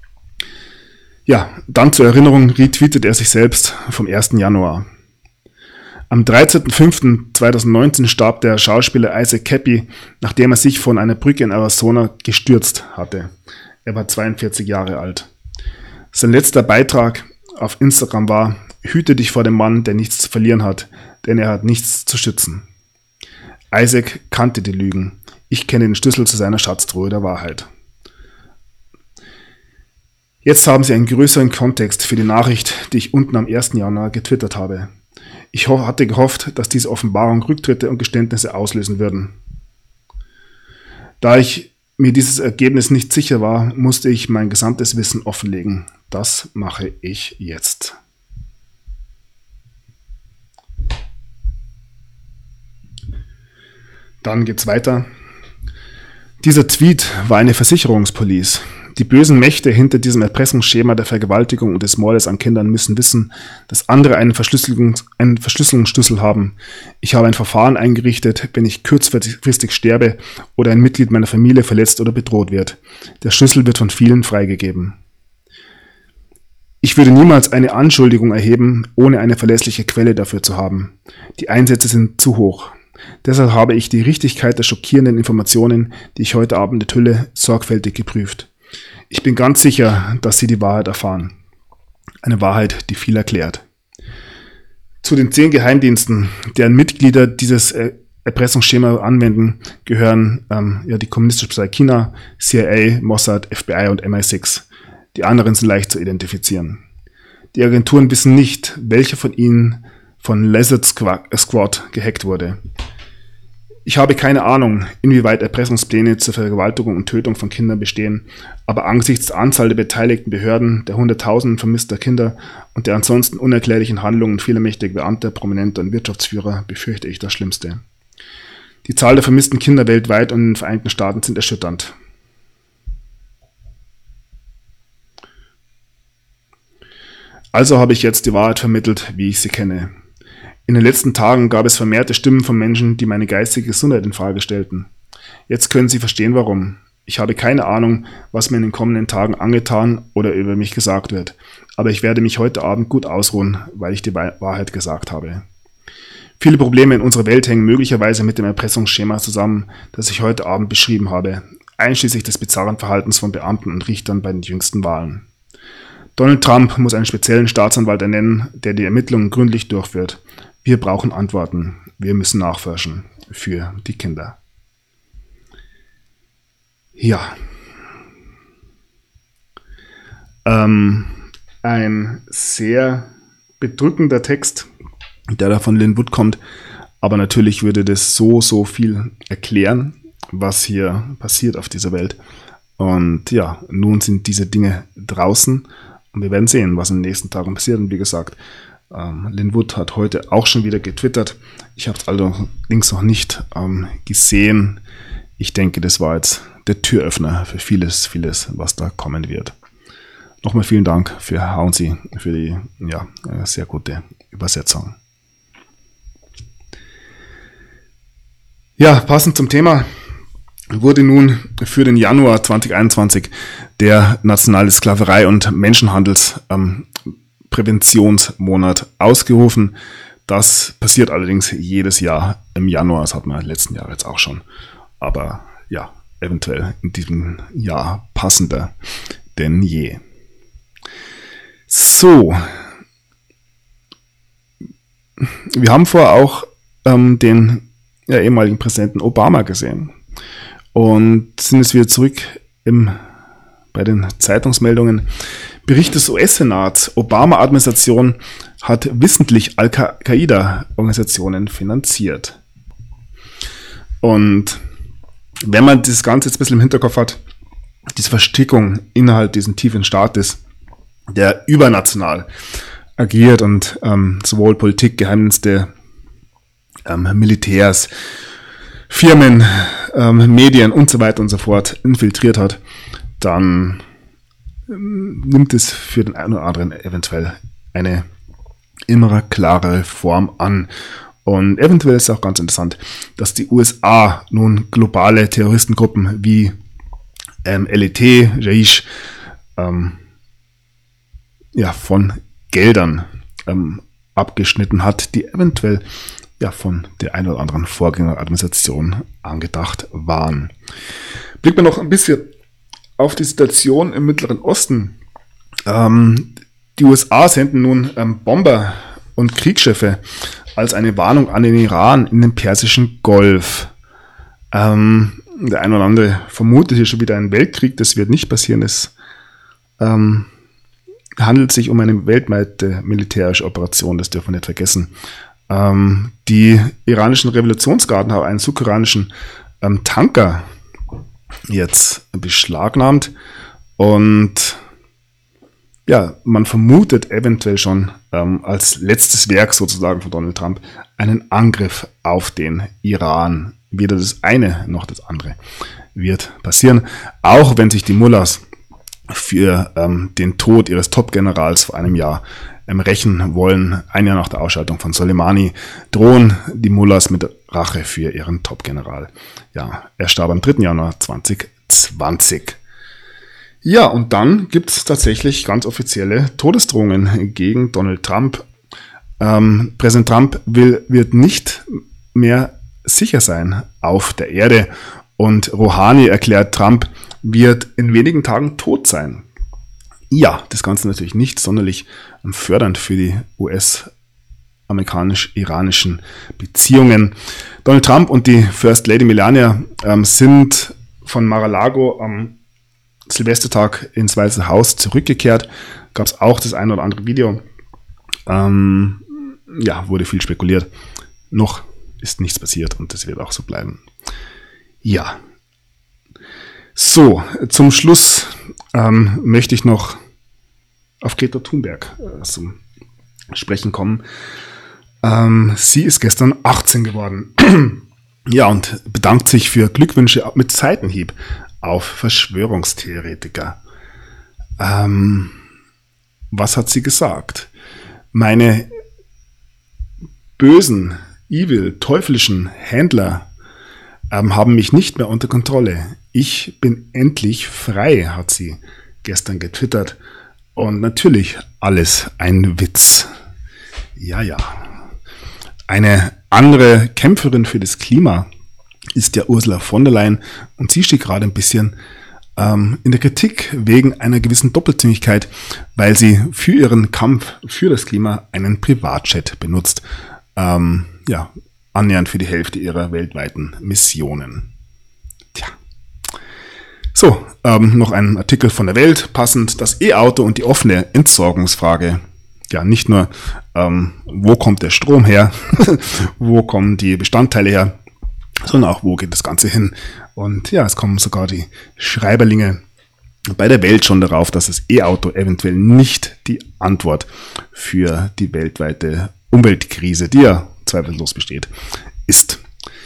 Ja, dann zur Erinnerung retweetet er sich selbst vom 1. Januar. Am 13.05.2019 starb der Schauspieler Isaac Kappy, nachdem er sich von einer Brücke in Arizona gestürzt hatte. Er war 42 Jahre alt. Sein letzter Beitrag auf Instagram war: Hüte dich vor dem Mann, der nichts zu verlieren hat, denn er hat nichts zu schützen. Isaac kannte die Lügen. Ich kenne den Schlüssel zu seiner Schatztruhe der Wahrheit. Jetzt haben Sie einen größeren Kontext für die Nachricht, die ich unten am 1. Januar getwittert habe. Ich hatte gehofft, dass diese Offenbarung Rücktritte und Geständnisse auslösen würden. Da ich mir dieses Ergebnis nicht sicher war, musste ich mein gesamtes Wissen offenlegen. Das mache ich jetzt. Dann geht's weiter. Dieser Tweet war eine Versicherungspolice. Die bösen Mächte hinter diesem Erpressungsschema der Vergewaltigung und des Mordes an Kindern müssen wissen, dass andere einen Verschlüsselungsschlüssel haben. Ich habe ein Verfahren eingerichtet, wenn ich kurzfristig sterbe oder ein Mitglied meiner Familie verletzt oder bedroht wird. Der Schlüssel wird von vielen freigegeben. Ich würde niemals eine Anschuldigung erheben, ohne eine verlässliche Quelle dafür zu haben. Die Einsätze sind zu hoch. Deshalb habe ich die Richtigkeit der schockierenden Informationen, die ich heute Abend enthülle, sorgfältig geprüft. Ich bin ganz sicher, dass Sie die Wahrheit erfahren. Eine Wahrheit, die viel erklärt. Zu den 10 Geheimdiensten, deren Mitglieder dieses Erpressungsschema anwenden, gehören die Kommunistische Partei China, CIA, Mossad, FBI und MI6. Die anderen sind leicht zu identifizieren. Die Agenturen wissen nicht, welcher von ihnen von Lizard Squad gehackt wurde. Ich habe keine Ahnung, inwieweit Erpressungspläne zur Vergewaltigung und Tötung von Kindern bestehen, aber angesichts der Anzahl der beteiligten Behörden, der Hunderttausenden vermisster Kinder und der ansonsten unerklärlichen Handlungen vieler mächtiger Beamter, Prominenter und Wirtschaftsführer befürchte ich das Schlimmste. Die Zahl der vermissten Kinder weltweit und in den Vereinigten Staaten sind erschütternd. Also habe ich jetzt die Wahrheit vermittelt, wie ich sie kenne. In den letzten Tagen gab es vermehrte Stimmen von Menschen, die meine geistige Gesundheit in Frage stellten. Jetzt können Sie verstehen, warum. Ich habe keine Ahnung, was mir in den kommenden Tagen angetan oder über mich gesagt wird. Aber ich werde mich heute Abend gut ausruhen, weil ich die Wahrheit gesagt habe. Viele Probleme in unserer Welt hängen möglicherweise mit dem Erpressungsschema zusammen, das ich heute Abend beschrieben habe, einschließlich des bizarren Verhaltens von Beamten und Richtern bei den jüngsten Wahlen. Donald Trump muss einen speziellen Staatsanwalt ernennen, der die Ermittlungen gründlich durchführt. Wir brauchen Antworten. Wir müssen nachforschen. Für die Kinder. Ja. Ein sehr bedrückender Text, der da von Lin Wood kommt. Aber natürlich würde das so viel erklären, was hier passiert auf dieser Welt. Und ja, nun sind diese Dinge draußen. Und wir werden sehen, was in den nächsten Tagen passiert. Und wie gesagt, Lin Wood hat heute auch schon wieder getwittert. Ich habe es allerdings noch nicht gesehen. Ich denke, das war jetzt der Türöffner für vieles, was da kommen wird. Nochmal vielen Dank für Haunsy für die sehr gute Übersetzung. Ja, passend zum Thema wurde nun für den Januar 2021 der nationale Sklaverei- und Menschenhandelspräventionsmonat ausgerufen. Das passiert allerdings jedes Jahr im Januar. Das hatten wir letzten Jahr jetzt auch schon. Aber ja, eventuell in diesem Jahr passender denn je. So. Wir haben vorher auch den ehemaligen Präsidenten Obama gesehen. Und sind jetzt wieder zurück bei den Zeitungsmeldungen. Bericht des US-Senats: Obama-Administration hat wissentlich Al-Qaida-Organisationen finanziert. Und wenn man das Ganze jetzt ein bisschen im Hinterkopf hat, diese Verstrickung innerhalb dieses tiefen Staates, der übernational agiert und sowohl Politik, Geheimdienste, Militärs, Firmen, Medien und so weiter und so fort infiltriert hat, dann nimmt es für den einen oder anderen eventuell eine immer klarere Form an. Und eventuell ist es auch ganz interessant, dass die USA nun globale Terroristengruppen wie LET, Jaish, von Geldern abgeschnitten hat, die eventuell von der einen oder anderen Vorgängeradministration angedacht waren. Blicken wir noch ein bisschen auf die Situation im Mittleren Osten. Die USA senden nun Bomber und Kriegsschiffe als eine Warnung an den Iran in den Persischen Golf. Der eine oder andere vermutet hier schon wieder einen Weltkrieg. Das wird nicht passieren. Es handelt sich um eine weltweite militärische Operation. Das dürfen wir nicht vergessen. Die iranischen Revolutionsgarden haben einen südkoreanischen Tanker jetzt beschlagnahmt und man vermutet eventuell schon als letztes Werk sozusagen von Donald Trump einen Angriff auf den Iran. Weder das eine noch das andere wird passieren, auch wenn sich die Mullahs für den Tod ihres Top-Generals vor einem Jahr rächen wollen. Ein Jahr nach der Ausschaltung von Soleimani drohen die Mullahs mit Rache für ihren Top-General. Ja, er starb am 3. Januar 2020. Ja, und dann gibt es tatsächlich ganz offizielle Todesdrohungen gegen Donald Trump. Präsident Trump wird nicht mehr sicher sein auf der Erde und Rouhani erklärt, Trump wird in wenigen Tagen tot sein. Ja, das Ganze natürlich nicht sonderlich fördernd für die US-amerikanisch-iranischen Beziehungen. Donald Trump und die First Lady Melania sind von Mar-a-Lago am Silvestertag ins Weiße Haus zurückgekehrt. Gab es auch das ein oder andere Video. Wurde viel spekuliert. Noch ist nichts passiert und das wird auch so bleiben. Ja. So, zum Schluss möchte ich noch auf Greta Thunberg zum Sprechen kommen. Sie ist gestern 18 geworden. Ja, und bedankt sich für Glückwünsche mit Seitenhieb auf Verschwörungstheoretiker. was hat sie gesagt? Meine bösen, evil, teuflischen Händler haben mich nicht mehr unter Kontrolle. Ich bin endlich frei, hat sie gestern getwittert. Und natürlich alles ein Witz. Ja. Eine andere Kämpferin für das Klima ist ja Ursula von der Leyen und sie steht gerade ein bisschen in der Kritik wegen einer gewissen Doppelzüngigkeit, weil sie für ihren Kampf für das Klima einen Privatjet benutzt. Annähernd für die Hälfte ihrer weltweiten Missionen. Tja. So, noch ein Artikel von der Welt, passend, das E-Auto und die offene Entsorgungsfrage. Ja, nicht nur, wo kommt der Strom her, wo kommen die Bestandteile her, sondern auch, wo geht das Ganze hin. Und ja, es kommen sogar die Schreiberlinge bei der Welt schon darauf, dass das E-Auto eventuell nicht die Antwort für die weltweite Umweltkrise, die ja zweifellos besteht, ist.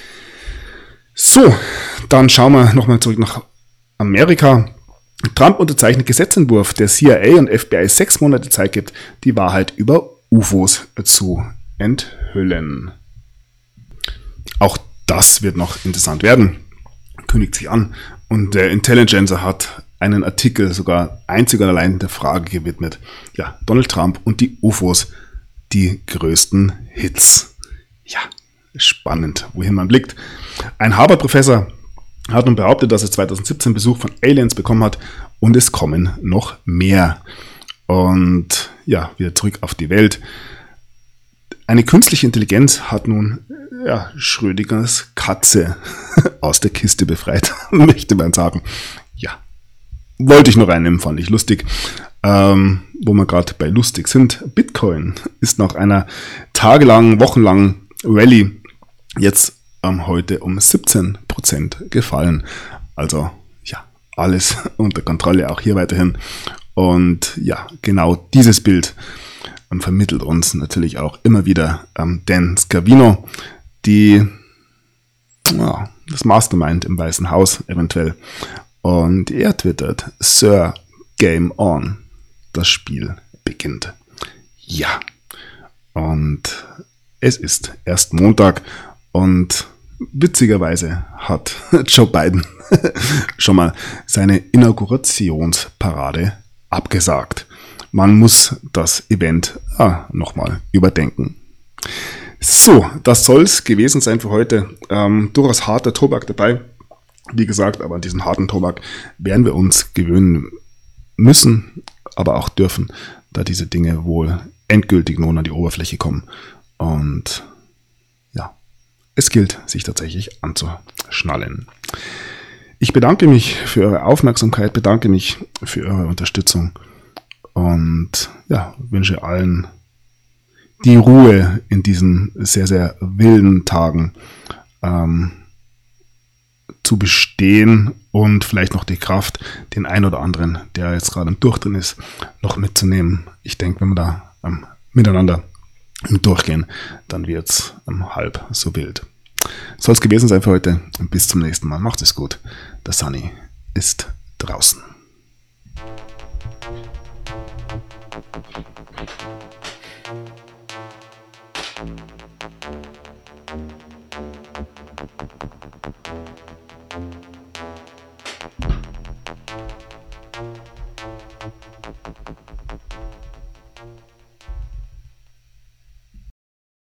So, dann schauen wir nochmal zurück nach Amerika. Trump unterzeichnet Gesetzentwurf, der CIA und FBI 6 Monate Zeit gibt, die Wahrheit über UFOs zu enthüllen. Auch das wird noch interessant werden. Kündigt sich an. Und der Intelligencer hat einen Artikel sogar einzig und allein der Frage gewidmet. Ja, Donald Trump und die UFOs, die größten Hits. Ja, spannend, wohin man blickt. Ein Harvard-Professor hat nun behauptet, dass er 2017 Besuch von Aliens bekommen hat und es kommen noch mehr. Und ja, wieder zurück auf die Welt. Eine künstliche Intelligenz hat nun Schrödingers Katze aus der Kiste befreit, möchte man sagen. Ja, wollte ich noch reinnehmen, fand ich lustig. Wo wir gerade bei lustig sind. Bitcoin ist nach einer tagelangen, wochenlangen Rallye jetzt heute um 17% gefallen. Also ja, alles unter Kontrolle, auch hier weiterhin. Und ja, genau dieses Bild vermittelt uns natürlich auch immer wieder Dan Scavino, das Mastermind im Weißen Haus eventuell. Und er twittert, Sir, Game On. Das Spiel beginnt. Ja. Und es ist erst Montag und witzigerweise hat Joe Biden schon mal seine Inaugurationsparade abgesagt. Man muss das Event nochmal überdenken. So, das soll es gewesen sein für heute. Durchaus harter Tobak dabei. Wie gesagt, aber an diesen harten Tobak werden wir uns gewöhnen müssen, aber auch dürfen, da diese Dinge wohl endgültig nun an die Oberfläche kommen. Und ja, es gilt, sich tatsächlich anzuschnallen. Ich bedanke mich für eure Aufmerksamkeit, bedanke mich für eure Unterstützung und ja, wünsche allen die Ruhe in diesen sehr, sehr wilden Tagen zu bestehen und vielleicht noch die Kraft, den einen oder anderen, der jetzt gerade im Durchdrehen ist, noch mitzunehmen. Ich denke, wenn wir da miteinander durchgehen, dann wird es halb so wild. Soll es gewesen sein für heute und bis zum nächsten Mal. Macht es gut. Der Sunny ist draußen.